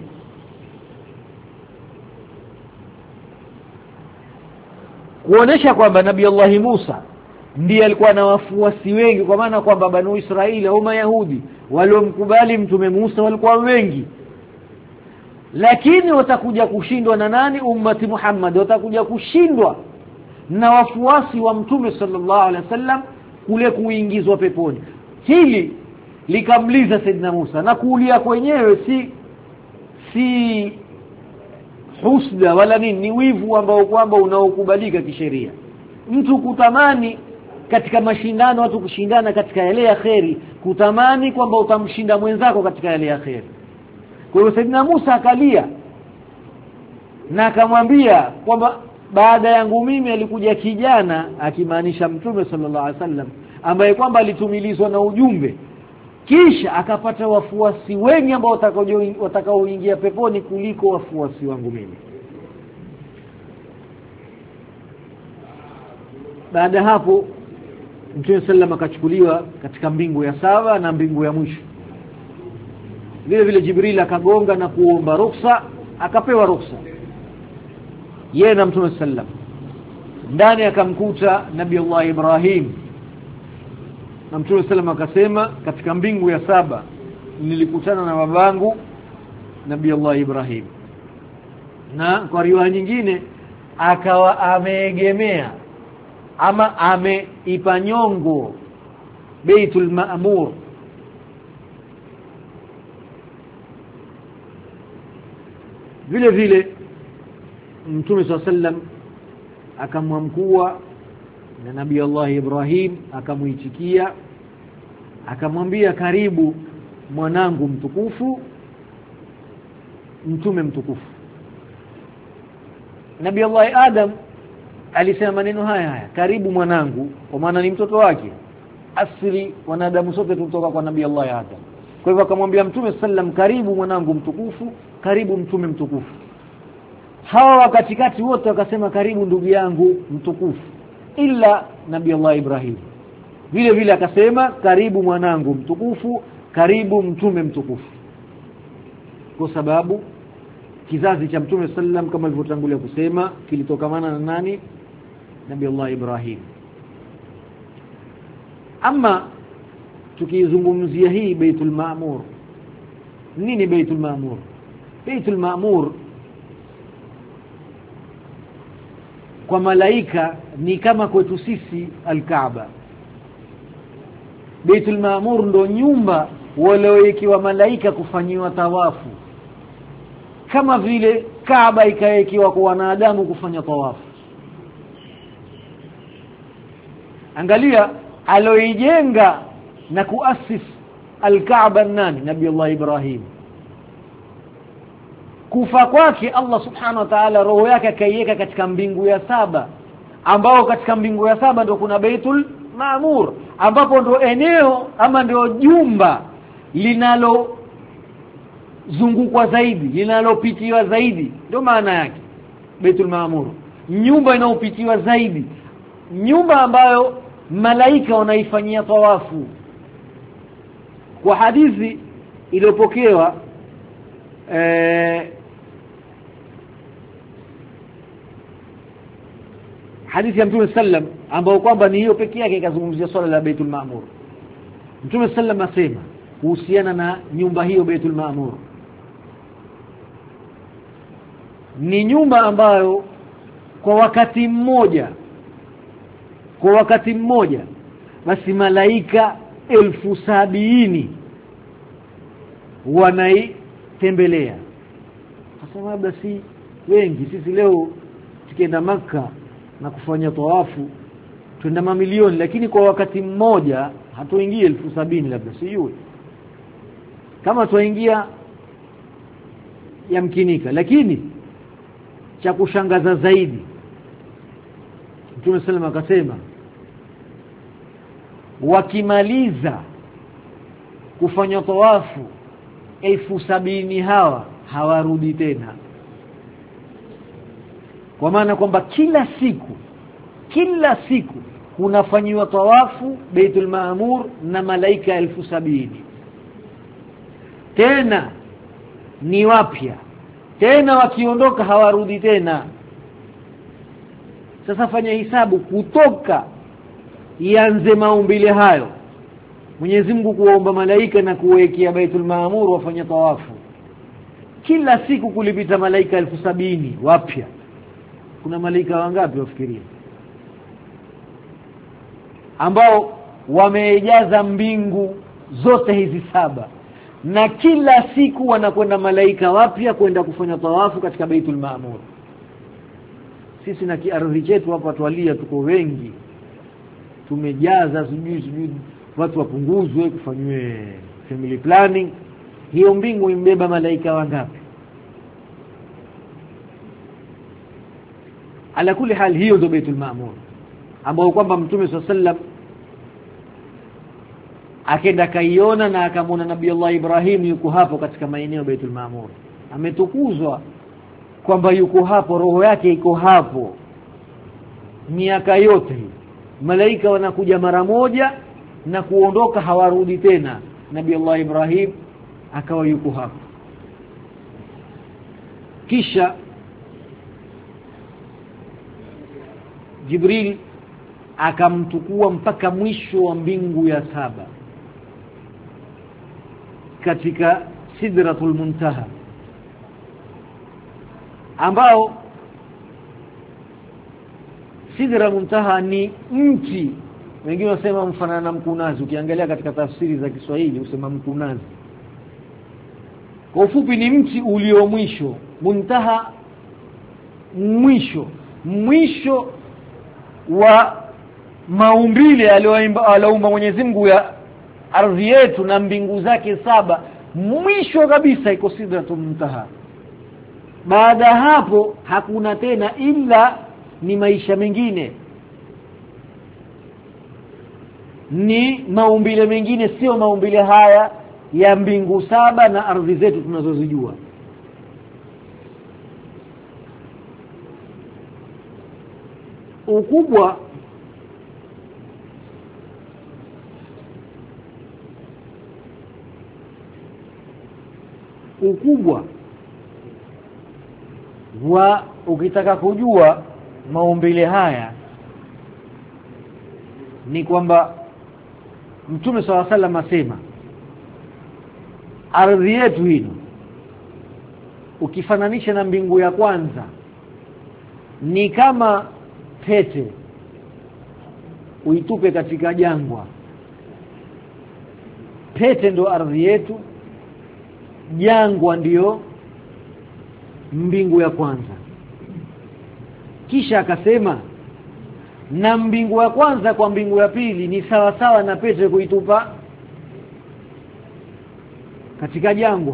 kuonesha kwamba Nabii Allah Musa ndiye alikuwa na wafuasi wengi, kwa maana kwamba Banu Israili au Mayahudi waliomkubali mtume Musa walikuwa wengi, lakini watakuja kushindwa na nani? Ummati Muhammad watakuja kushindwa na wafuasi wa mtume sallallahu alaihi wasallam kule kuingizwa peponi. Hili likamliza Saidina Musa, na kuulia kwenyewe si si husda wala nini, ni wivu ambao kwamba unaokubalika kisheria. Mtu kutamani katika mashindano, watu kushindana katika yale ya kheri, kutamani kwamba utamshinda mwenzako katika yale ya kheri. Kwa hiyo Saidina Musa akalia na akamwambia kwamba baada yangu mimi alikuja kijana, akimaanisha mtume sallallahu alaihi wasallam, ambaye kwamba alitumilizwa na ujumbe, kisha akapata wafuasi wengi ambao watakaoingia peponi kuliko wafuasi wangu mimi. Baada hapo Mtume sallam akachukuliwa katika mbingu ya saba na mbingu ya mwisho. Vile vile Jibril akagonga na kuomba ruhusa, akapewa ruhusa yeye na Mtume sallam. Ndani akamkuta Nabii Allah Ibrahim, na Mtume sallam akasema katika mbingu ya saba nilikutana na babangu Nabii Allah Ibrahim. Na kwa riwaya nyingine akawa ameegemea ama ameipa nyongo Baitul Ma'mur. Vile vile Mtume sallam akamwamkua na Nabii Allah Ibrahim, akamuitikia, akamwambia karibu mwanangu mtukufu, mtume mtukufu. Nabii Allah Adam alisema maneno haya haya, karibu mwanangu, kwa maana ni mtoto wake. Asili wanadamu sote kutoka kwa Nabii Allah Adam. Kwa hivyo akamwambia Mtume sallam, karibu mwanangu mtukufu, karibu mtume mtukufu. Hawa wakatikati wote wakasema karibu ndugu yangu mtukufu, ila Nabii Allah Ibrahim vile vile akasema karibu mwanangu mtukufu, karibu mtume mtukufu, kwa sababu kizazi cha Mtume sallam kama ilivyotangulia kusema kilitokamana na nani? Nabii Allah Ibrahim. Ama tukizungumzia hii Baitul Ma'mur, nini Baitul Ma'mur? Baitul Ma'mur kwa malaika ni kama kwetu sisi Al-Kaaba. Baitul Ma'mur ndo nyumba waliowekewa malaika kufanyiwa tawafu, kama vile Kaaba ikawekewa kwa wanadamu kufanya tawafu. Angalia aloijenga na kuasis Al-Kaaba nani? Nabii Allah Ibrahim. Kufa kwake Allah subhanahu wa ta'ala roho yake akaiweka katika mbingu ya saba, ambao katika mbingu ya saba ndio kuna Baitul Ma'mur, ambapo ndio eneo ama ndio jumba linalo zungukwa zaidi, linalopitiwa zaidi, ndio maana yake Baitul Ma'mur, nyumba inayopitiwa zaidi, nyumba ambayo malaika wanaifanyia tawafu. Kwa hadithi iliyopokewa eh hadithi ya Mtume sallam ambao kwamba ni hiyo pekee yake ikazungumzia swala la Baitul Ma'mur. Mtume sallam asema kuhusiana na nyumba hiyo Baitul Ma'mur, ni nyumba ambayo kwa wakati mmoja kwa wakati mmoja basi malaika elfu sabini wanaitembelea. Sasa basi wengi sisi leo tukienda Makka na kufanya tawafu tuenda mamilioni, lakini kwa wakati mmoja hatuingie elfu sabini labda, sijui kama tuingia yamkinika. Lakini cha kushangaza zaidi Mtume sallam akasema wakimaliza kufanya tawafu elfu sabini hawa hawarudi tena, kwa maana kwamba kila siku kila siku kunafanywa tawafu Baitul Maamur na malaika elfu sabini. Tena ni wapya, tena wakiondoka hawarudi tena. Sasa fanya hisabu kutoka ianze maumbile hayo Mwenyezi Mungu kuomba malaika na kuwekea Baitul Maamur wafanye tawafu, kila siku kulipita malaika elfu sabini wapya. Kuna malaika wangapi wafikiria ambao wamejaza mbingu zote hizi saba, na kila siku wanakwenda malaika wapya kwenda kufanya tawafu katika Baitul Maamur. Sisi na kiardhi chetu hapa twalia, tuko wengi, tumejaza sijui sijui watu wapunguzwe, kufanywe family planning. Hiyo mbingu imbeba malaika wangapi? Ala kuli hali, hiyo ndio Baitul Maamur ambao kwamba Mtume sallallahu alaihi wasallam akenda kaiona na akamwona Nabii Allah Ibrahim yuko hapo katika maeneo Baitul Maamur. Ametukuzwa kwamba yuko hapo, roho yake iko hapo miaka yote. Malaika wanakuja mara moja na kuondoka, hawarudi tena. Nabii Allah Ibrahim akawa yuko hapo. Kisha Jibril akamtukua mpaka mwisho wa mbingu ya saba katika Sidratul Muntaha, ambao Sidra Muntaha ni mti, wengine wasema mfanana na mkunazi. Ukiangalia katika tafsiri za Kiswahili usema mkunazi. Kwa ufupi ni mti ulio mwisho. Muntaha mwisho, mwisho wa maumbile aliyoumba Mwenyezi Mungu ya ardhi yetu na mbingu zake saba. Mwisho kabisa iko Sidratul Muntaha. Baada hapo hakuna tena, ila ni maisha mengine, ni maumbile mengine, sio maumbile haya ya mbingu saba na ardhi zetu tunazozijua. Ukubwa ukubwa wa ukitaka kujua maumbile haya ni kwamba Mtume swalla sallam asema ardhi yetu hii ukifananisha na mbingu ya kwanza ni kama pete uitupe katika jangwa. Pete ndo ardhi yetu, jangwa ndiyo mbingu ya kwanza. Kisha akasema na mbingu ya kwanza kwa mbingu ya pili ni sawa sawa na pete kuitupa katika jangwa,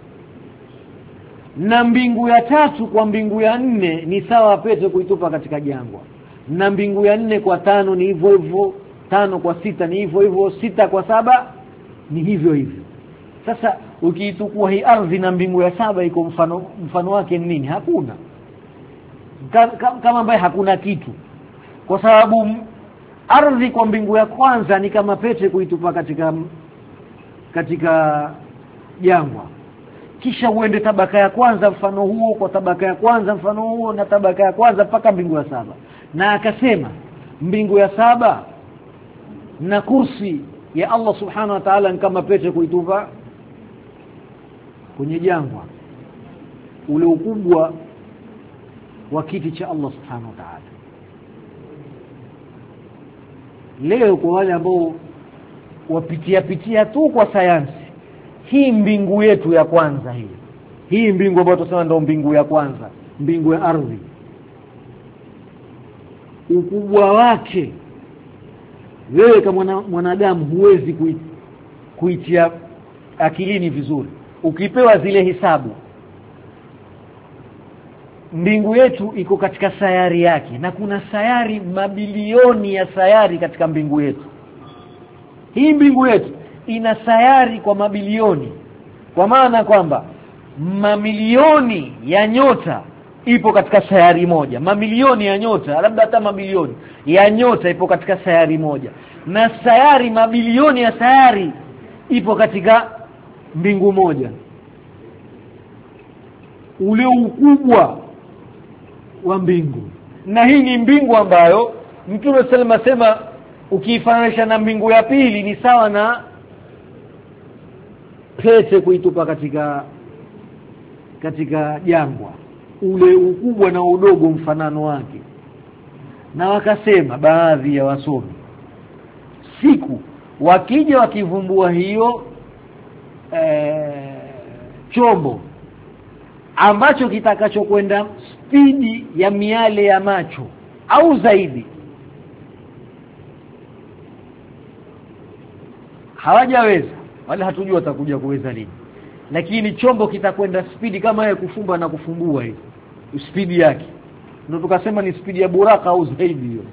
na mbingu ya tatu kwa mbingu ya nne ni sawa pete kuitupa katika jangwa, na mbingu ya nne kwa tano ni hivyo hivyo, tano kwa sita ni hivyo hivyo, sita kwa saba ni hivyo hivyo. Sasa ukiitukua hii ardhi na mbingu ya saba iko mfano mfano wake nini? Hakuna. Kama ambaye hakuna kitu, kwa sababu ardhi kwa mbingu ya kwanza ni kama pete kuitupa katika katika jangwa. Kisha uende tabaka ya kwanza mfano huo kwa tabaka ya kwanza mfano huo na tabaka ya kwanza mpaka mbingu ya saba. Na akasema mbingu ya saba na kursi ya Allah subhanahu wa ta'ala ni kama pete kuitupa kwenye jangwa. Ule ukubwa wa kiti cha Allah subhanahu wa ta'ala. Leo kwa wale ambao wapitia pitia tu kwa sayansi, hii mbingu yetu ya kwanza hii hii mbingu ambayo tunasema ndio mbingu ya kwanza, mbingu ya ardhi, ukubwa wake wewe kama mwanadamu huwezi kuitia akilini vizuri. Ukipewa zile hisabu, mbingu yetu iko katika sayari yake, na kuna sayari mabilioni ya sayari katika mbingu yetu. Hii mbingu yetu ina sayari kwa mabilioni, kwa maana kwamba mamilioni ya nyota ipo katika sayari moja. Mamilioni ya nyota, labda hata mabilioni ya nyota ipo katika sayari moja, na sayari mabilioni ya sayari ipo katika mbingu moja. Ule ukubwa wa mbingu, na hii ni mbingu ambayo Mtume sallallahu alayhi wasallam asema ukiifananisha na mbingu ya pili ni sawa na pete kuitupa katika katika jangwa. Ule ukubwa na udogo mfanano wake. Na wakasema baadhi ya wasomi, siku wakija wakivumbua hiyo e, chombo ambacho kitakachokwenda spidi ya miale ya macho au zaidi, hawajaweza wala hatujua watakuja kuweza lini, lakini chombo kitakwenda spidi kama ya kufumba na kufumbua hivi, spidi yake ndio tukasema ni spidi ya buraka au zaidi hiyo.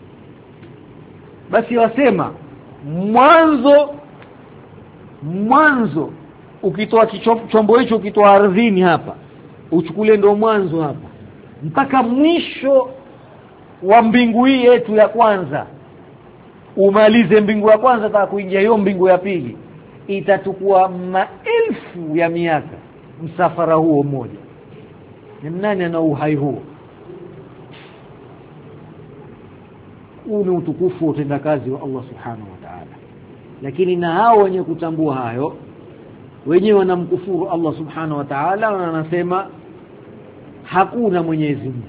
Basi wasema mwanzo mwanzo ukitoa chombo hicho, ukitoa ardhini hapa uchukule ndio mwanzo hapa mpaka mwisho wa mbingu hii yetu ya kwanza, umalize mbingu ya kwanza taka kuingia hiyo mbingu ya pili, itatukua maelfu ya miaka msafara huo mmoja. Ni nani ana uhai huo? Huu ni utukufu wa utendakazi wa Allah subhanahu wa ta'ala. Lakini na hao wenye kutambua hayo wenyewe wanamkufuru Allah subhanahu wa ta'ala, na wanasema hakuna Mwenyezi Mungu.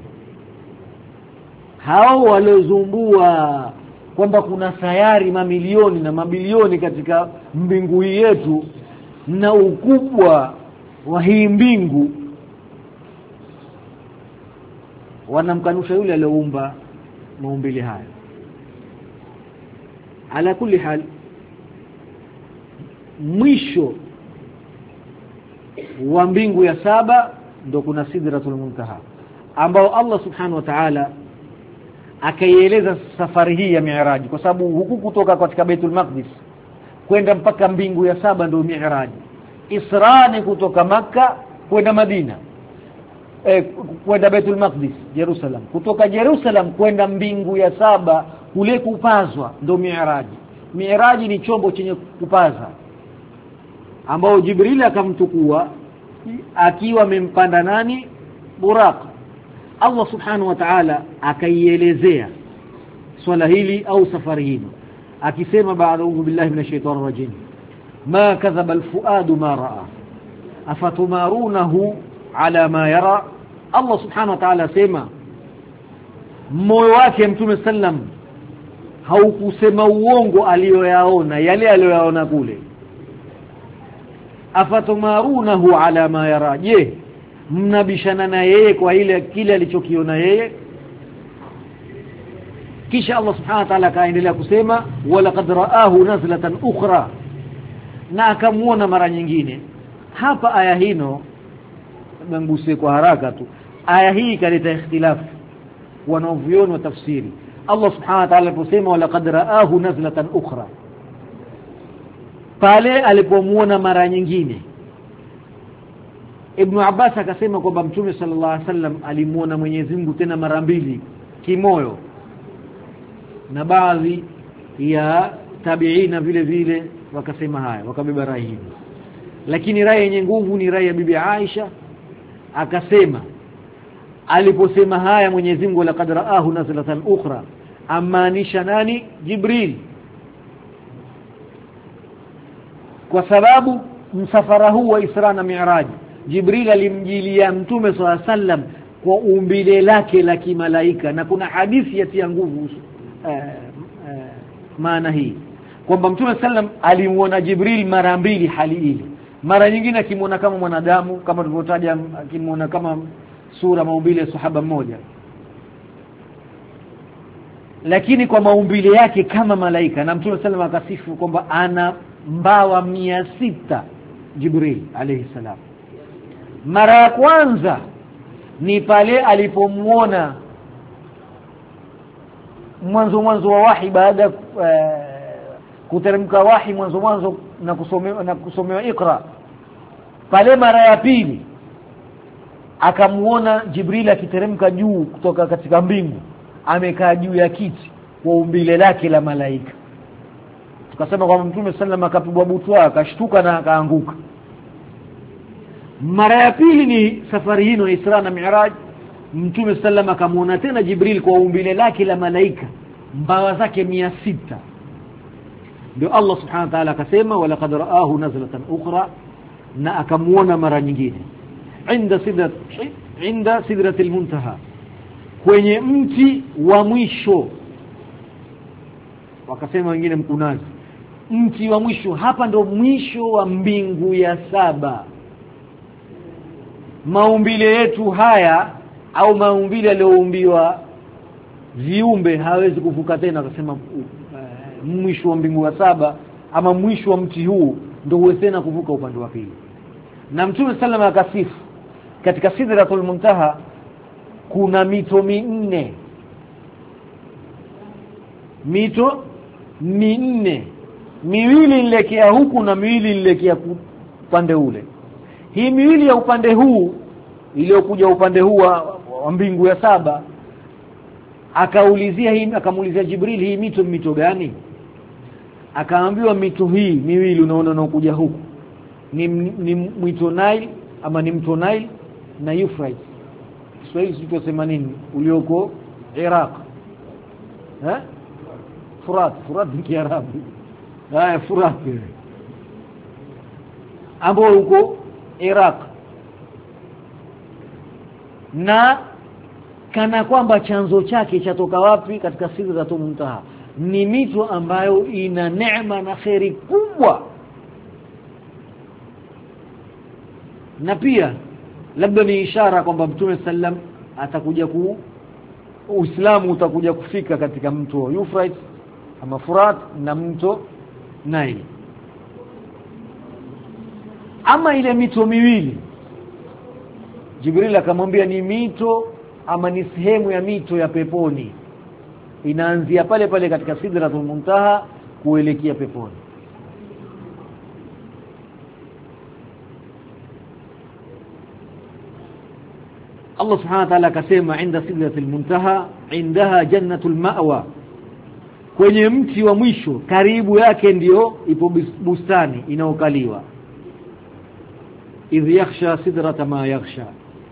Hao waliozumbua kwamba kuna sayari mamilioni na mabilioni katika mbingu hii yetu, na ukubwa wa hii mbingu, wanamkanusha yule aliyeumba maumbile haya. Ala kulli hal, mwisho wa mbingu ya saba ndo kuna Sidratul Muntaha, ambao Allah subhanahu wa ta'ala akaieleza safari hii ya Mi'raj, kwa sababu huku kutoka katika Baitul Maqdis kwenda mpaka mbingu ya saba ndio Mi'raj. Isra ni kutoka Makka kwenda Madina, eh, kwenda Baitul Maqdis Jerusalem, kutoka Jerusalem kwenda mbingu ya saba kule kupazwa ndio Mi'raj. Mi'raj ni chombo chenye kupaza ambao Jibril akamtukua akiwa amempanda nani? Buraq. Allah subhanahu wa ta'ala akaielezea swala hili au safari hili akisema, ba'udhu billahi minash shaitani rajim, ma kadhaba alfuadu ma raa afatumarunahu ala ma yara. Allah subhanahu wa ta'ala sema moyo wake Mtume sallam haukusema uongo aliyoyaona, yale aliyoyaona kule. afatumarunahu ala ma yara, je, mnabishana na yeye kwa ile kile alichokiona yeye? Kisha Allah subhanahu wa ta'ala kaendelea kusema, wala qad raahu nazlatan ukhra, na akamuona mara nyingine. Hapa aya hino nguse kwa haraka tu, aya hii kaleta ikhtilafu wanavyuoni wa tafsiri. Allah subhanahu wa ta'ala aliposema wala qad raahu nazlatan ukhra, pale alipomuona mara nyingine, Ibn Abbas akasema kwamba Mtume sallallahu alaihi wasallam alimuona Mwenyezi Mungu tena mara mbili kimoyo, na baadhi ya tabiina vile vile wakasema haya, wakabeba rai hii. Lakini rai yenye nguvu ni rai ya bibi Aisha, akasema aliposema haya Mwenyezi Mungu laqad raahu nazlatan ukhra, amaanisha nani? Jibril, kwa sababu msafara huu wa Isra na Mi'raj, Jibril alimjilia Mtume swalla sallam kwa umbile lake la kimalaika, na kuna hadithi yatia nguvu uh, uh, maana hii kwamba Mtume sallam alimuona Jibril mara mbili hali ile. Mara nyingine akimuona kama mwanadamu kama tulivyotaja, akimuona kama sura maumbile ya sahaba mmoja, lakini kwa maumbile yake kama malaika. Na Mtume sallam akasifu kwamba ana mbawa mia sita Jibril alayhi salam. Mara ya kwanza ni pale alipomuona mwanzo mwanzo wa wahi, baada uh, kuteremka wahi mwanzo mwanzo na kusomewa na kusomewa Iqra. Pale mara ya pili akamuona Jibril akiteremka juu kutoka katika mbingu, amekaa juu ya kiti kwa umbile lake la malaika. Tukasema kwa Mtume sallam akapigwa butwa, akashtuka na akaanguka. Mara ya pili ni safari hino Isra na Mi'raj, Mtume sallam akamuona tena Jibril kwa umbile lake la malaika, mbawa zake mia sita. Ndio Allah subhanahu wa ta'ala akasema wala qad ra'ahu nazlatan ukhra, na akamuona mara nyingine inda sidrat inda sidratil muntaha, kwenye mti wa mwisho. Wakasema wengine mkunazi, mti wa mwisho. Hapa ndo mwisho wa mbingu ya saba. Maumbile yetu haya au maumbile yaliyoumbiwa viumbe hawezi kuvuka tena. Akasema uh, mwisho wa mbingu ya saba ama mwisho wa mti huu ndio uwe tena kuvuka upande wa pili. Na Mtume sallallahu alayhi wasallam akasifu katika Sidratul Muntaha kuna mito minne, mito minne, miwili ilekea huku na miwili ilekea upande ule. Hii miwili ya upande huu iliyokuja upande huu wa, wa mbingu ya saba, akaulizia hii akamuulizia Jibril, hii mito mito gani? Akaambiwa mito hii miwili unaona na kuja huku ni, ni mito Nile ama ni mto Nile na Euphrates. Kiswahili tutasema nini? Ulioko Iraq. Eh? Furat, Furat ni Kiarabu. Haya Furat. Ambao huko Iraq. Na kana kwamba chanzo chake chatoka wapi? Katika Sidratul Muntaha. Ni mito ambayo ina neema na khairi kubwa. Na pia labda ni ishara kwamba Mtume sallam atakuja ku Uislamu utakuja kufika katika mto Euphrates ama Furat na mto Nile. Ama ile mito miwili, Jibril akamwambia ni mito ama ni sehemu ya mito ya peponi, inaanzia pale pale katika Sidratul Muntaha kuelekea peponi. Allah subhanahu wa ta'ala akasema inda Sidratul Muntaha indaha jannatul ma'wa, kwenye mti wa mwisho karibu yake ndio ipo bustani inaokaliwa. Idh yakhsha sidrata ma yakhsha,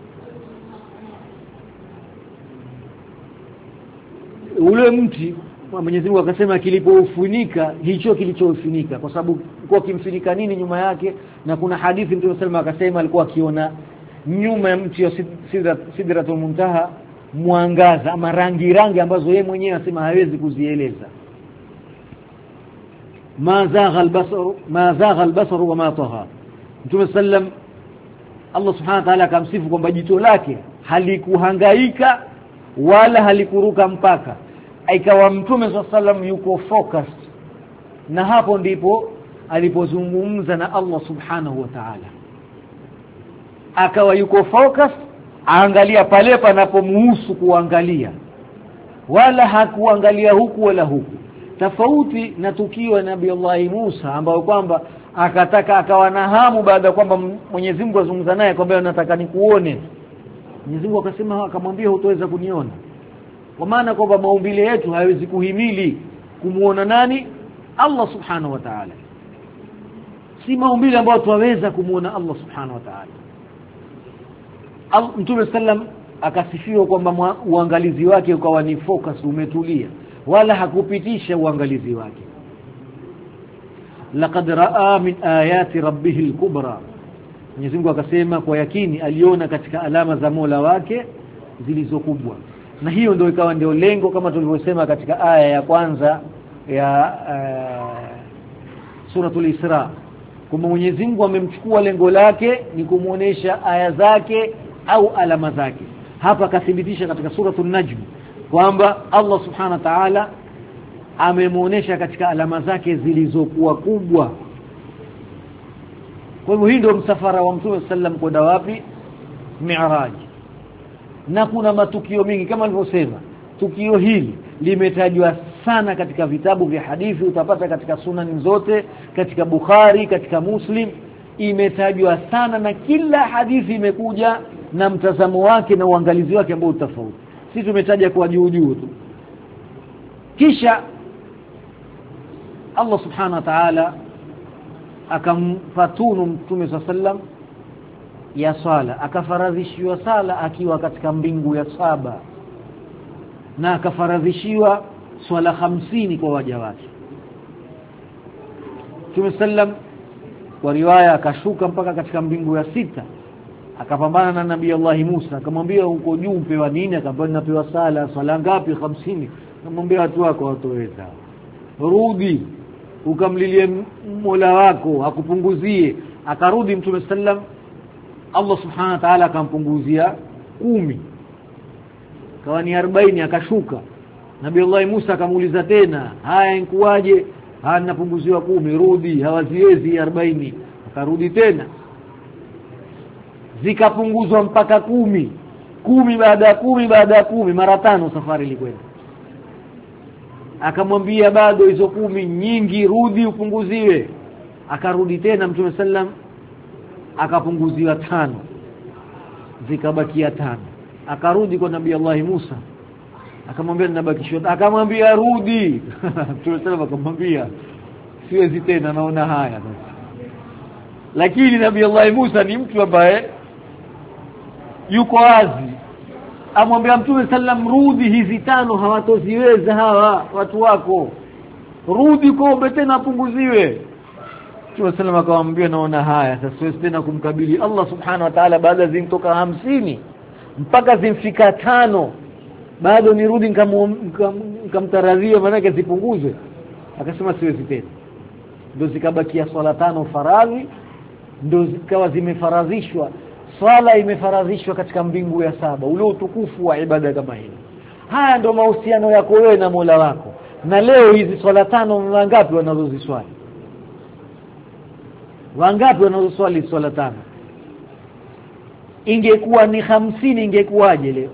ule mti Mwenyezi Mungu akasema kilipoufunika hicho kilichofunika, kwa sababu kwa kimfunika nini nyuma yake. Na kuna hadithi Mtume sallallahu alayhi wasallam akasema alikuwa akiona nyuma ya mti wa Sidratul Muntaha mwangaza ama rangi rangi ambazo yeye mwenyewe anasema hawezi kuzieleza. ma zagha al-basar ma zagha al-basar wa ma taha. Mtume sallam Allah subhanahu wa ta'ala akamsifu kwamba jicho lake halikuhangaika wala halikuruka mpaka, ikawa Mtume sallam yuko focused. Na hapo ndipo alipozungumza na Allah subhanahu wa ta'ala, akawa yuko focused, aangalia pale panapomhusu kuangalia, wala hakuangalia huku wala huku. Tofauti na tukio la Nabii Allah Musa ambao kwamba akataka akawa na hamu baada kwamba Mwenyezi Mungu azungumza naye kwamba nataka nikuone. Mwenyezi Mungu akasema, akamwambia hutaweza kuniona, kwa maana kwamba maumbile yetu hayawezi kuhimili kumuona nani? Allah subhanahu wa ta'ala. Si maumbile ambayo tuweza kumuona Allah subhanahu wa ta'ala. Mtume sallam akasifiwa kwamba uangalizi wake ukawa ni focus, umetulia, wala hakupitisha uangalizi wake. laqad raa min ayati rabbih al-kubra, Mwenyezi Mungu akasema kwa yakini aliona katika alama za Mola wake zilizokubwa. Na hiyo ndio ikawa ndio lengo, kama tulivyosema katika aya ya kwanza ya uh, suratul Isra, kwamba Mwenyezi Mungu amemchukua lengo lake ni kumuonesha aya zake au alama zake. Hapa akathibitisha katika suratul Najm kwamba Allah subhanahu wa ta'ala amemuonesha katika alama zake zilizokuwa kubwa. Kwa hivyo hii ndio msafara wa Mtume sallam kwenda wapi? Mi'raj. Na kuna matukio mengi kama nilivyosema, tukio hili limetajwa sana katika vitabu vya hadithi, utapata katika sunani zote, katika Bukhari, katika Muslim, imetajwa sana, na kila hadithi imekuja na mtazamo wake na uangalizi wake ambao tofauti. Sisi tumetaja kwa juu juu tu. Kisha Allah subhanahu wa ta'ala akamfatunu Mtume sallam ya sala, akafaradhishiwa sala akiwa katika mbingu ya saba, na akafaradhishiwa swala hamsini kwa waja wake. Mtume sallam kwa riwaya akashuka mpaka katika mbingu ya sita, akapambana na Nabii Allah Musa, akamwambia huko juu mpewa nini? Akamwambia napewa sala. Swala ngapi? hamsini. Akamwambia watu wako watoweza, rudi ukamlilie Mola wako akupunguzie. Akarudi Mtume sallam, Allah subhanahu wa ta'ala akampunguzia kumi, kawa ni arobaini. Akashuka Nabii Allah Musa akamuuliza tena, haya inkuaje? Haya napunguziwa kumi, rudi, hawaziwezi arobaini. Akarudi tena, zikapunguzwa mpaka kumi, kumi baada ya kumi baada ya kumi, mara tano safari ilikwenda. Akamwambia bado hizo kumi nyingi, rudi upunguziwe. Akarudi tena Mtume sallam, akapunguziwa tano, zikabakia tano. Akarudi kwa Nabii Allah Musa, akamwambia ninabakishwa, akamwambia rudi. Mtume sallam akamwambia siwezi tena, naona haya sasa. Lakini Nabii Allah Musa ni mtu ambaye yuko wazi, amwambia Mtume sallam, rudi, hizi tano hawatoziweza hawa watu wako, rudi kuombe tena apunguziwe. Mtume sallam akamwambia naona haya sasa, siwezi tena kumkabili Allah subhanahu wa ta'ala baada zimtoka hamsini mpaka zimfika tano, bado nirudi nikamtaradhia maana yake zipunguzwe. Akasema siwezi tena. Ndio zikabakia swala tano faradhi, ndio zikawa zimefaradhishwa. Swala imefaradhishwa katika mbingu ya saba, ule utukufu wa ibada kama hii. Haya ndio mahusiano yako wewe na Mola wako. Na leo hizi swala tano wangapi wanazoziswali? Wangapi wanazoswali swala tano? Ingekuwa ni hamsini ingekuwaje leo?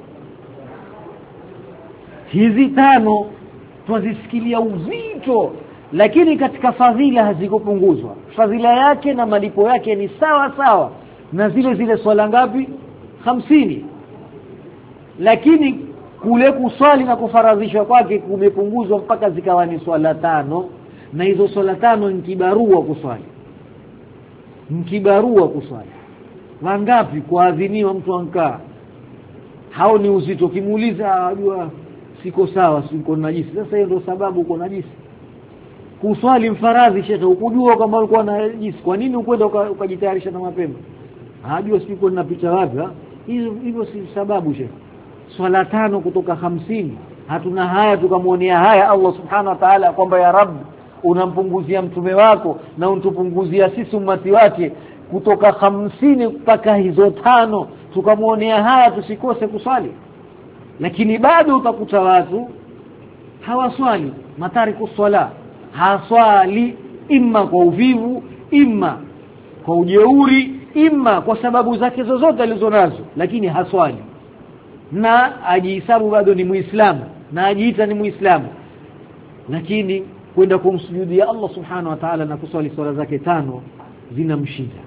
Hizi tano twazisikilia uzito, lakini katika fadhila hazikupunguzwa. Fadhila yake na malipo yake ni sawa sawa na zile zile swala ngapi? hamsini. Lakini kule kuswali na kufaradhishwa kwake kumepunguzwa mpaka zikawa ni swala tano, na hizo swala tano ni kibarua kuswali. Mkibarua kuswali. Wangapi kuadhiniwa mtu ankaa? Hao ni uzito. Kimuuliza ajua siko sawa, siko najisi. Sasa hiyo ndio sababu uko najisi. Kuswali mfaradhi shekhe, ukujua kama ulikuwa najisi, kwa nini ukwenda ukajitayarisha na mapema? Hajua siko ninapita wapi? Hizo hivyo si sababu shekhe. Swala tano kutoka hamsini. Hatuna haya tukamuonea haya Allah subhanahu wa ta'ala kwamba ya Rabb unampunguzia mtume wako na untupunguzia sisi umati wake kutoka hamsini mpaka hizo tano, tukamuonea haya tusikose kuswali. Lakini bado utakuta watu hawaswali, matariku swala, haswali imma kwa uvivu, imma kwa ujeuri, imma kwa sababu zake zozote alizonazo, lakini haswali na ajihesabu bado ni Muislamu na ajiita ni Muislamu, lakini kwenda kumsujudia Allah subhanahu wa ta'ala na kuswali swala zake tano zinamshinda.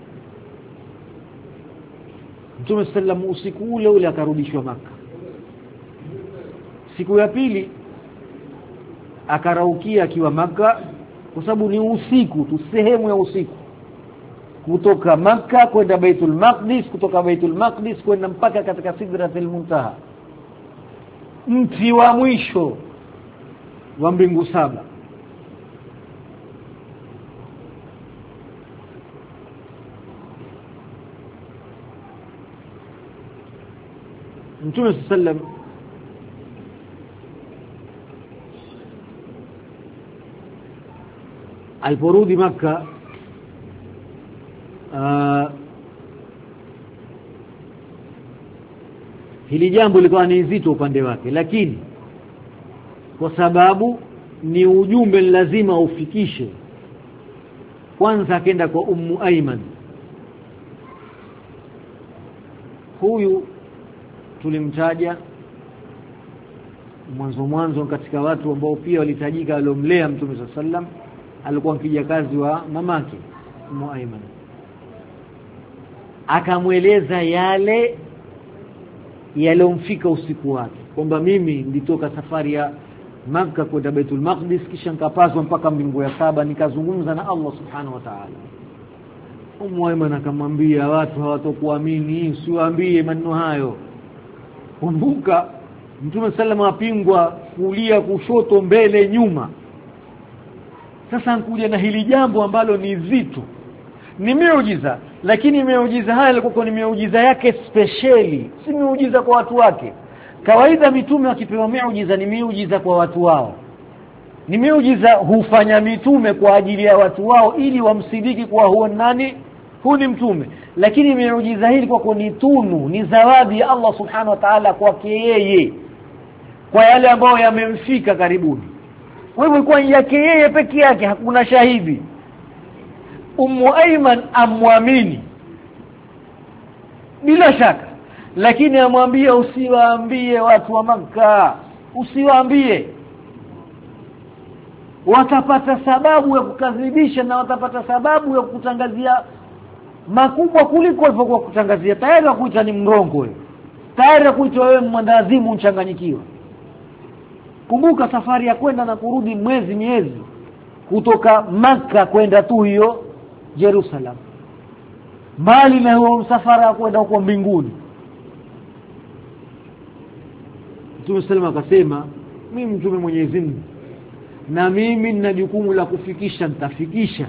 Mtume sallam usiku ule ule akarudishwa Maka. Siku ya pili akaraukia akiwa Maka, kwa sababu ni usiku tu, sehemu ya usiku, kutoka Maka kwenda Baitul Maqdis, kutoka Baitul Maqdis kwenda mpaka katika Sidratul Muntaha, mti wa mwisho wa mbingu saba. Mtume sallam aliporudi Maka, uh, hili jambo lilikuwa ni zito upande wake, lakini kwa sababu ni ujumbe lazima ufikishe, kwanza akaenda kwa Ummu Ayman. Huyu tulimtaja mwanzo mwanzo katika watu ambao pia walitajika waliomlea Mtume sallam, alikuwa kijakazi wa mamake Ummu Ayman. Akamweleza yale yalomfika usiku wake, kwamba mimi nilitoka safari ya Makka kwenda Baitul Maqdis, kisha nikapazwa mpaka mbingu ya saba, nikazungumza na Allah subhanahu wa ta'ala. Ummu Ayman akamwambia, watu hawatokuamini, usiwaambie maneno hayo. Kumbuka Mtume sallama apingwa kulia, kushoto, mbele, nyuma. Sasa nkuja na hili jambo ambalo ni zito, ni miujiza, lakini miujiza haya ilikuwa ni miujiza yake speciali, si miujiza kwa watu wake. Kawaida mitume wakipewa miujiza ni miujiza kwa watu wao, ni miujiza hufanya mitume kwa ajili ya watu wao ili wamsidiki kwa huo nani, huyu ni mtume. Lakini miujiza hii kwa ni tunu, ni zawadi ya Allah subhanahu wa ta'ala kwake yeye, kwa yale ambayo yamemfika karibuni. Kwa hivyo kwa yake yeye peke yake, hakuna shahidi. Ummu Ayman amwamini bila shaka, lakini amwambia usiwaambie watu wa Makka, usiwaambie, watapata sababu ya kukadhibisha na watapata sababu ya kutangazia makubwa kuliko walivyokuwa kutangazia. Tayari wakuita ni mrongo wewe, tayari wakuita wewe mwandazimu mchanganyikiwa. Kumbuka safari ya kwenda na kurudi mwezi miezi, kutoka Makka kwenda tu hiyo Jerusalem, mbali na huo msafara kwenda huko mbinguni. Mtume sallallahu alayhi wasallam akasema, mimi mtume Mwenyezi Mungu, na mimi nina jukumu la kufikisha, nitafikisha.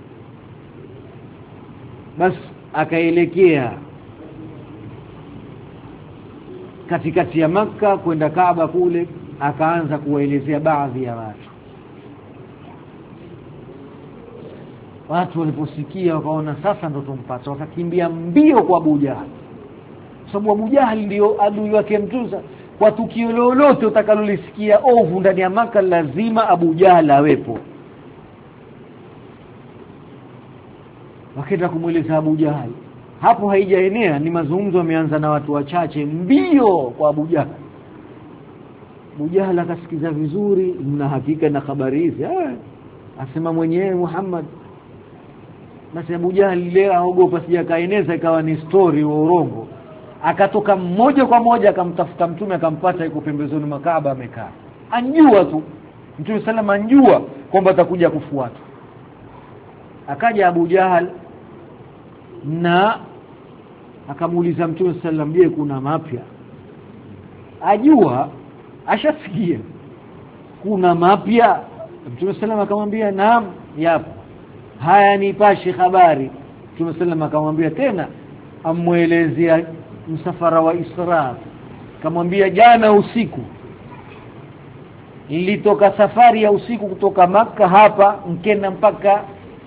Bas akaelekea katikati ya Makka kwenda Kaaba kule, akaanza kuwaelezea baadhi ya watu. Watu waliposikia wakaona sasa ndo tumpata, wakakimbia mbio kwa Abu Jahal, sababu Abu Jahal ndio adui wake Mtume. Kwa tukio lolote utakalolisikia ovu ndani ya Makka, lazima Abu Jahal awepo. Wakaenda kumueleza Abu Jahal. Hapo haijaenea, ni mazungumzo yameanza na watu wachache, mbio kwa Abu Jahal. Abu Jahal akasikiza vizuri, na hakika na habari hizi, eh asema mwenyewe Muhammad. Basi Abu Jahal leo aogopa sija kaeneza ikawa ni story wa urongo. Akatoka mmoja kwa moja akamtafuta Mtume, akampata yuko pembezoni mwa Kaaba amekaa. Anjua tu Mtume salama, anjua kwamba atakuja kufuata. Akaja Abu Jahal na akamuuliza Mtume sallam, je, kuna mapya? Ajua ashasikia kuna mapya. Mtume sallam akamwambia, naam, yapo. Haya, nipashe habari. Mtume sallam akamwambia tena, amuelezea msafara wa Isra. Akamwambia, jana usiku nilitoka safari ya usiku kutoka Makka hapa mkenda mpaka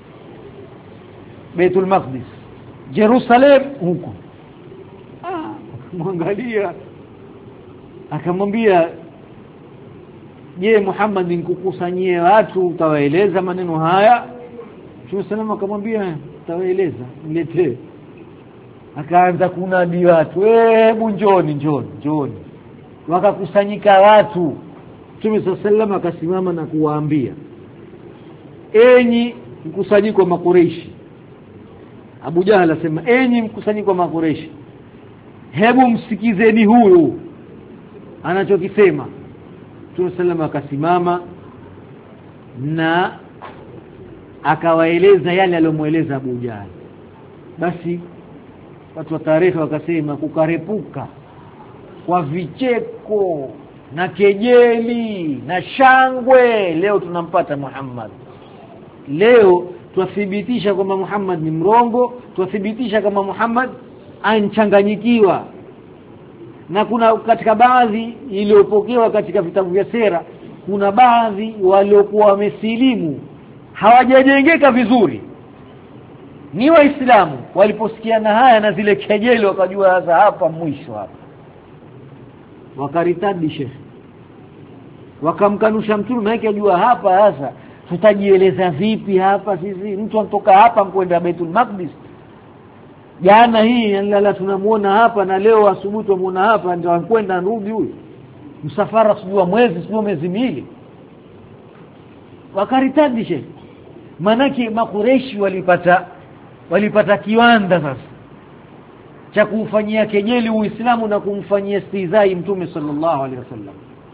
Baitul Maqdis, Jerusalem huko. Ah, mwangalia. Akamwambia, je, Muhammad nikukusanyie watu utawaeleza maneno haya? Mtume sallallahu akamwambia, utawaeleza, niletee. Akaanza kunadi watu, hebu njoni njoni njoni. Wakakusanyika watu. Mtume sallallahu akasimama na kuwaambia, enyi mkusanyiko wa Makureishi. Abu Jahal asema, enyi mkusanyiko wa Makureishi, hebu msikizeni huyu anachokisema. Mtume sallallahu akasimama na akawaeleza yale aliyomueleza Abu Jahal. Basi watu wa tarehe wakasema, kukarepuka kwa vicheko na kejeli na shangwe, leo tunampata Muhammad. Leo twathibitisha kwamba Muhammad ni mrongo, twathibitisha kama Muhammad anchanganyikiwa. Na kuna katika baadhi iliyopokewa katika vitabu vya sera, kuna baadhi waliokuwa wamesilimu hawajajengeka vizuri, ni Waislamu, waliposikiana haya na zile kejeli wakajua sasa hapa mwisho hapa, wakaritadi Sheikh, wakamkanusha Mtume. Maana ajua hapa sasa tutajieleza vipi hapa sisi, mtu anatoka hapa kwenda Baitul Maqdis jana hii nalala tunamuona hapa, na leo asubuhi tunamuona hapa, ndio anakwenda rudi huyu msafara sijua mwezi sijua miezi miwili. Wakaritadi Sheikh. Manake Makureishi walipata walipata kiwanda sasa cha kumfanyia kejeli Uislamu na kumfanyia istizai Mtume sallallahu alaihi wasallam.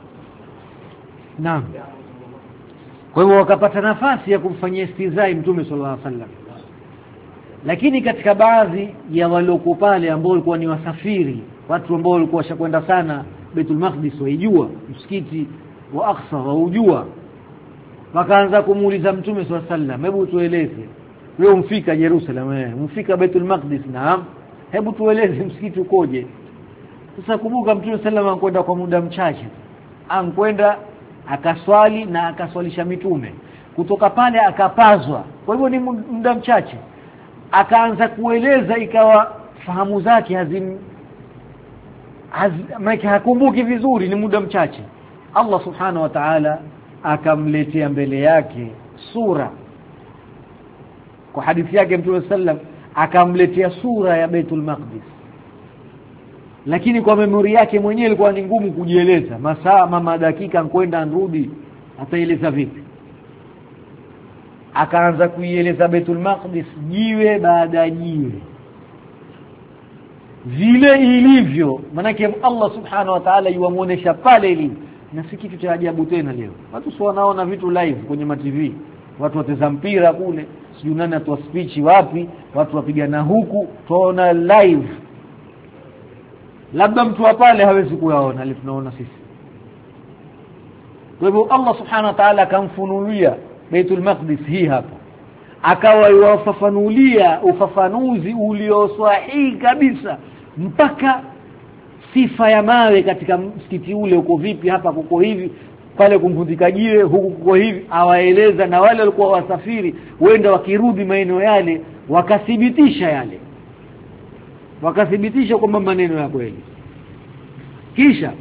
Naam. Kwa hivyo wakapata nafasi ya kumfanyia istizai Mtume sallallahu alaihi wasallam. Lakini katika baadhi ya waliokuwa pale ambao walikuwa ni wasafiri, watu ambao walikuwa washakwenda sana Baitul Maqdis, waijua msikiti wa Aqsa, waujua, wakaanza kumuuliza Mtume sallallahu alaihi wasallam, hebu tueleze wewe umfika Jerusalem, wewe umfika Baitul Maqdis? Naam. Hebu tueleze msikiti ukoje? Sasa kumbuka Mtume sallallahu alaihi wasallam kwenda kwa muda mchache, ankwenda akaswali na akaswalisha mitume, kutoka pale akapazwa, kwa hivyo ni muda mchache, akaanza kueleza, ikawa fahamu zake hazim haz, maana hakumbuki vizuri, ni muda mchache. Allah subhanahu wa ta'ala akamletea mbele yake sura, kwa hadithi yake Mtume sallam akamletea sura ya Baitul Maqdis, lakini kwa memori yake mwenyewe ilikuwa ni ngumu kujieleza, masaa mama dakika kwenda nrudi, ataeleza vipi? Akaanza kuieleza Baitul Maqdis jiwe baada ya jiwe vile ilivyo, manake Allah subhanahu wa ta'ala yuamuonesha pale ilivyo. Na si kitu cha ajabu tena leo, watu sio wanaona vitu live kwenye ma T V, watu wateza mpira kule, sijui nani atoa speech wapi, watu wapigana huku, tuona live. Labda mtu wa pale hawezi kuyaona ile tunaona sisi. Kwa hivyo Allah subhanahu wa ta'ala akamfunulia Baitul Maqdis hii hapa, akawa yuwafafanulia ufafanuzi uliosahihi kabisa, mpaka sifa ya mawe katika msikiti ule uko vipi, hapa kuko hivi, pale kumvundika jiwe huku kuko hivi, awaeleza. Na wale walikuwa wasafiri wenda wakirudi maeneo yale wakathibitisha yale, wakathibitisha kwamba maneno ya kweli. Kisha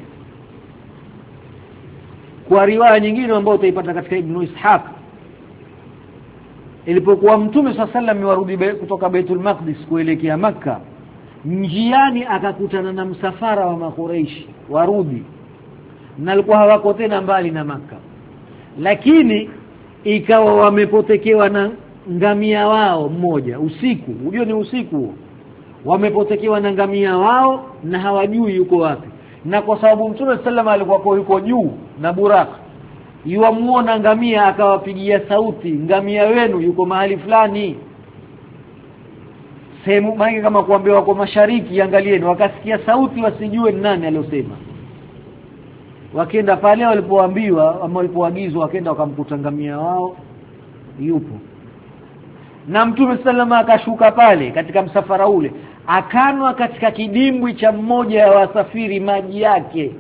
kwa riwaya nyingine ambayo utaipata katika Ibn Ishaq, ilipokuwa Mtume sallallahu alaihi wasallam warudi kutoka Baitul Maqdis kuelekea Makka, njiani akakutana na msafara wa Makuraishi warudi, na walikuwa hawako tena mbali na Makka, lakini ikawa wamepotekewa na ngamia wao mmoja usiku. Unajua ni usiku, wamepotekewa na ngamia wao na hawajui yuko wapi. Na kwa sababu Mtume sallallahu alaihi wasallam alikuwa yuko juu na buraka, yuamuona ngamia, akawapigia sauti, ngamia wenu yuko mahali fulani, sehemu mangi kama kuambia wako mashariki, angalieni. Wakasikia sauti, wasijue ni nani aliyosema. Wakaenda pale, walipoambiwa ama walipoagizwa, wakaenda wakamkuta ngamia wao yupo. Na Mtume sallallahu akashuka pale katika msafara ule, akanwa katika kidimbwi cha mmoja wa wasafiri maji yake.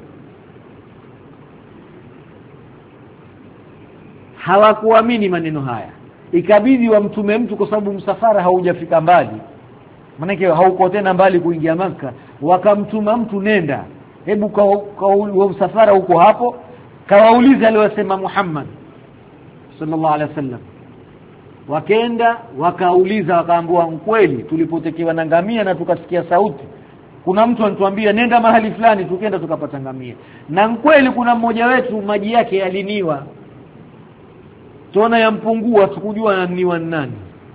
Hawakuamini maneno haya, ikabidi wamtume mtu, kwa sababu msafara haujafika mbali, manake hauko tena mbali kuingia Makka. Wakamtuma mtu, nenda hebu kwa msafara huko hapo, kawauliza aliyosema Muhammad sallallahu alaihi wasallam. Wakaenda wakauliza, wakaambiwa kweli tulipotekewa na ngamia na tukasikia sauti, kuna mtu anatuambia nenda mahali fulani, tukenda tukapata ngamia. Na kweli kuna mmoja wetu maji yake yaliniwa, tuona yampungua, tukujua ananiwa nani.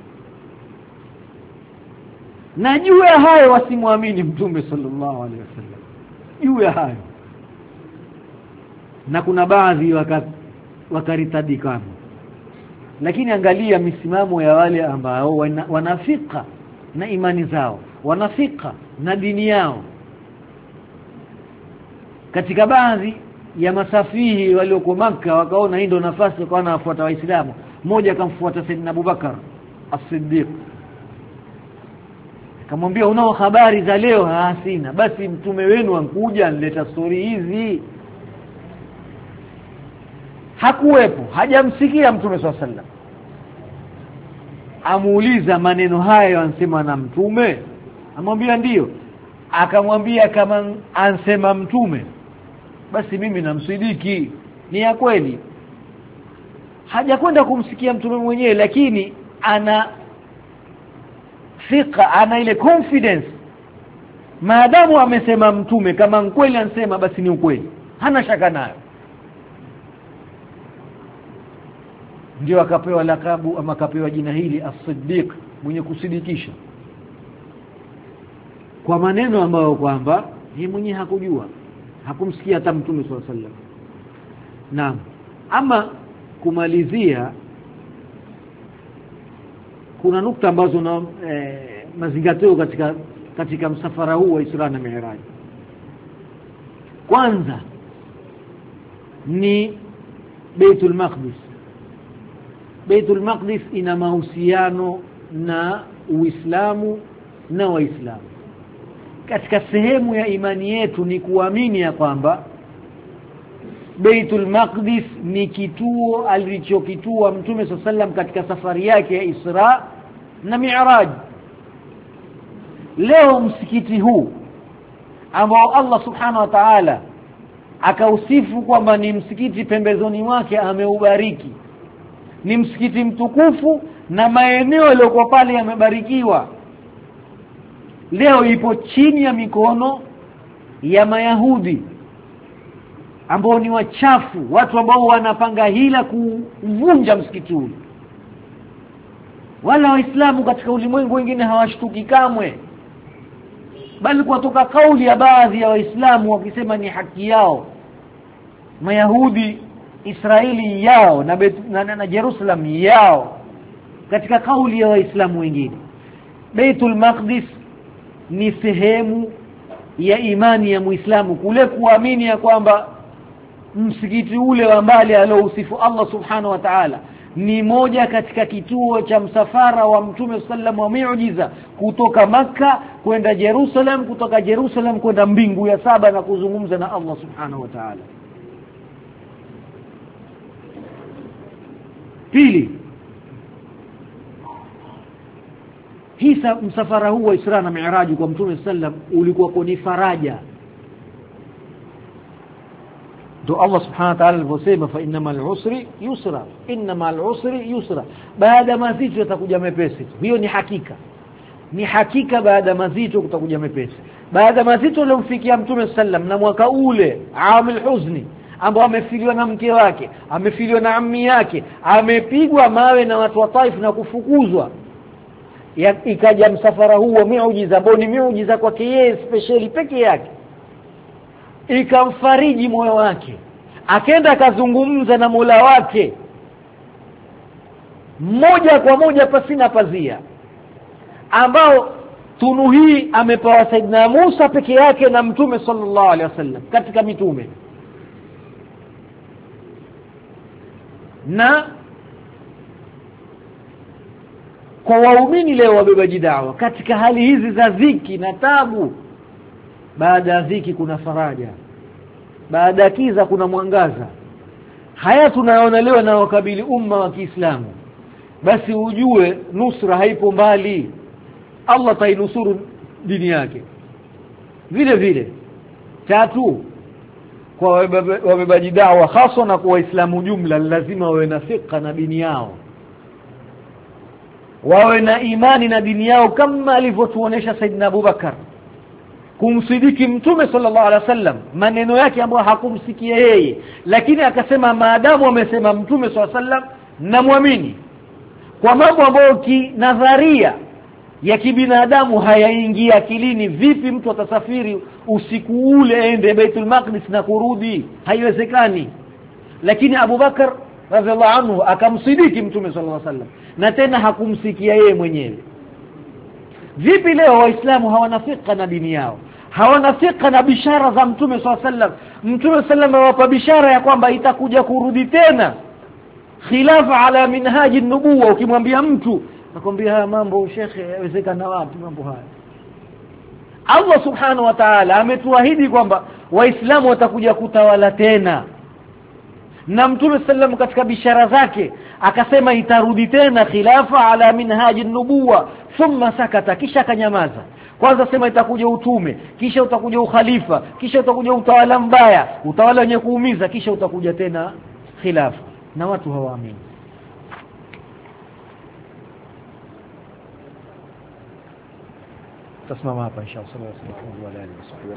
Na juu ya hayo wasimwamini Mtume sallallahu alaihi wasallam, juu ya hayo. Na kuna baadhi wakaritadikana. Lakini angalia misimamo ya wale ambao wana, wanafika na imani zao, wanafika na dini yao. Katika baadhi ya masafihi walioko Makka wakaona hii ndio nafasi kwa wanafuata Waislamu, mmoja akamfuata Saidina Abubakar As-Siddiq, akamwambia unao habari za leo? Hasina. Basi mtume wenu ankuja nileta story hizi. Hakuwepo, hajamsikia Mtume swalla sallam. Amuuliza maneno hayo ansema na Mtume? Amwambia ndiyo. Akamwambia kama ansema Mtume, basi mimi namsidiki, ni ya kweli. Hajakwenda kumsikia Mtume mwenyewe, lakini ana thika, ana ile confidence, maadamu amesema Mtume, kama kweli ansema basi ni ukweli, hana shaka nayo. Ndio akapewa lakabu ama akapewa jina hili As-Siddiq, mwenye kusidikisha. kwa maneno ambayo kwamba yeye mwenyewe hakujua, hakumsikia hata Mtume sallallahu alaihi wasallam. Naam. Ama kumalizia, kuna nukta ambazo na eh, mazingatio katika katika msafara huu wa Isra na Mi'raj. Kwanza ni Baitul Maqdis. Baitul Maqdis ina mahusiano na Uislamu na Waislamu. Katika sehemu ya imani yetu ni kuamini ya kwamba Baitul Maqdis ni kituo alichokitua Mtume sallallahu alaihi wasallam katika safari yake ya Isra na Mi'raj. Leo msikiti huu ambao Allah subhanahu wa ta'ala akausifu kwamba ni msikiti pembezoni mwake ameubariki, ni msikiti mtukufu na maeneo yaliyokuwa pale yamebarikiwa, leo ipo chini ya mikono ya Mayahudi ambao ni wachafu, watu ambao wanapanga hila kuvunja msikiti huu. Wala Waislamu katika ulimwengu wengine hawashtuki kamwe, bali kutoka kauli ya baadhi ya Waislamu wakisema ni haki yao Mayahudi Israeli yao na, na, na, na Jerusalem yao, katika kauli ya Waislamu wengine. Baitul Maqdis ni sehemu ya imani ya Muislamu, kule kuamini ya kwamba msikiti ule wa mbali aliousifu Allah subhanahu wa ta'ala ni moja katika kituo cha msafara wa Mtume sallallahu wa miujiza kutoka Makka kwenda Jerusalem, kutoka Jerusalem kwenda mbingu ya saba na kuzungumza na Allah subhanahu wa ta'ala. Pili, hii msafara huu wa Isra na Mi'raj kwa Mtume sallam ulikuwa kwa ni faraja. Do Allah subhanahu wa ta'ala alivyosema, fa innamal usri yusra, innamal usri yusra, baada mazito yatakuja mepesi. Hiyo ni hakika, ni hakika, baada mazito kutakuja mepesi. Baada mazito aliyomfikia Mtume sallam na mwaka ule amil huzni, ambao amefiliwa na mke wake, amefiliwa na ammi yake, amepigwa mawe na watu wa Taif na kufukuzwa, ya ikaja msafara huu wa miujiza ambao ni miujiza kwake yeye specially peke yake, ikamfariji moyo wake, akaenda akazungumza na Mola wake moja kwa moja pasina pazia, ambao tunu hii amepewa Saidina Musa peke yake na Mtume sallallahu alaihi wasallam katika mitume. Na kwa waumini leo wabebaji da'wa katika hali hizi za dhiki na tabu, baada ya dhiki kuna faraja, baada ya kiza kuna mwangaza. Haya tunayoona leo na wakabili umma wa Kiislamu, basi ujue nusra haipo mbali. Allah tainusuru dini yake. Vile vile tatu, kwa wabebaji da'wa hasa na kwa Waislamu jumla, lazima wawe na thika na dini yao, wawe na imani na dini yao, kama alivyotuonesha Saidina Abubakar kumsidiki Mtume sallallahu alaihi wasallam maneno yake ambayo hakumsikia yeye, lakini akasema maadamu amesema Mtume sallallahu alaihi wasallam na muamini. Kwa mambo ambayo kinadharia ya kibinadamu hayaingia akilini, vipi mtu atasafiri usiku ule ende Baitul Maqdis na kurudi? Haiwezekani. Lakini Abubakar radhiallahu anhu akamsidiki Mtume sallallahu alaihi wasallam, na tena hakumsikia yeye mwenyewe. Vipi leo Waislamu hawana fika na dini yao, hawana fika na bishara za Mtume sallallahu alaihi wasallam? Mtume sallallahu alaihi wasallam awapa bishara ya kwamba itakuja kurudi tena khilafa ala minhaji nubuwa. Ukimwambia mtu akwambia haya mambo shekhe yawezekana wapi mambo haya? Allah subhanahu wa ta'ala ametuahidi kwamba Waislamu watakuja kutawala tena, na Mtume sallam katika bishara zake akasema itarudi tena khilafa ala minhaji nubuwa. Thumma sakata, kisha kanyamaza. Kwanza sema itakuja utume, kisha utakuja ukhalifa, kisha utakuja utawala mbaya, utawala wenye kuumiza, kisha utakuja tena khilafa, na watu hawaamini. Tasimama hapa inshallah.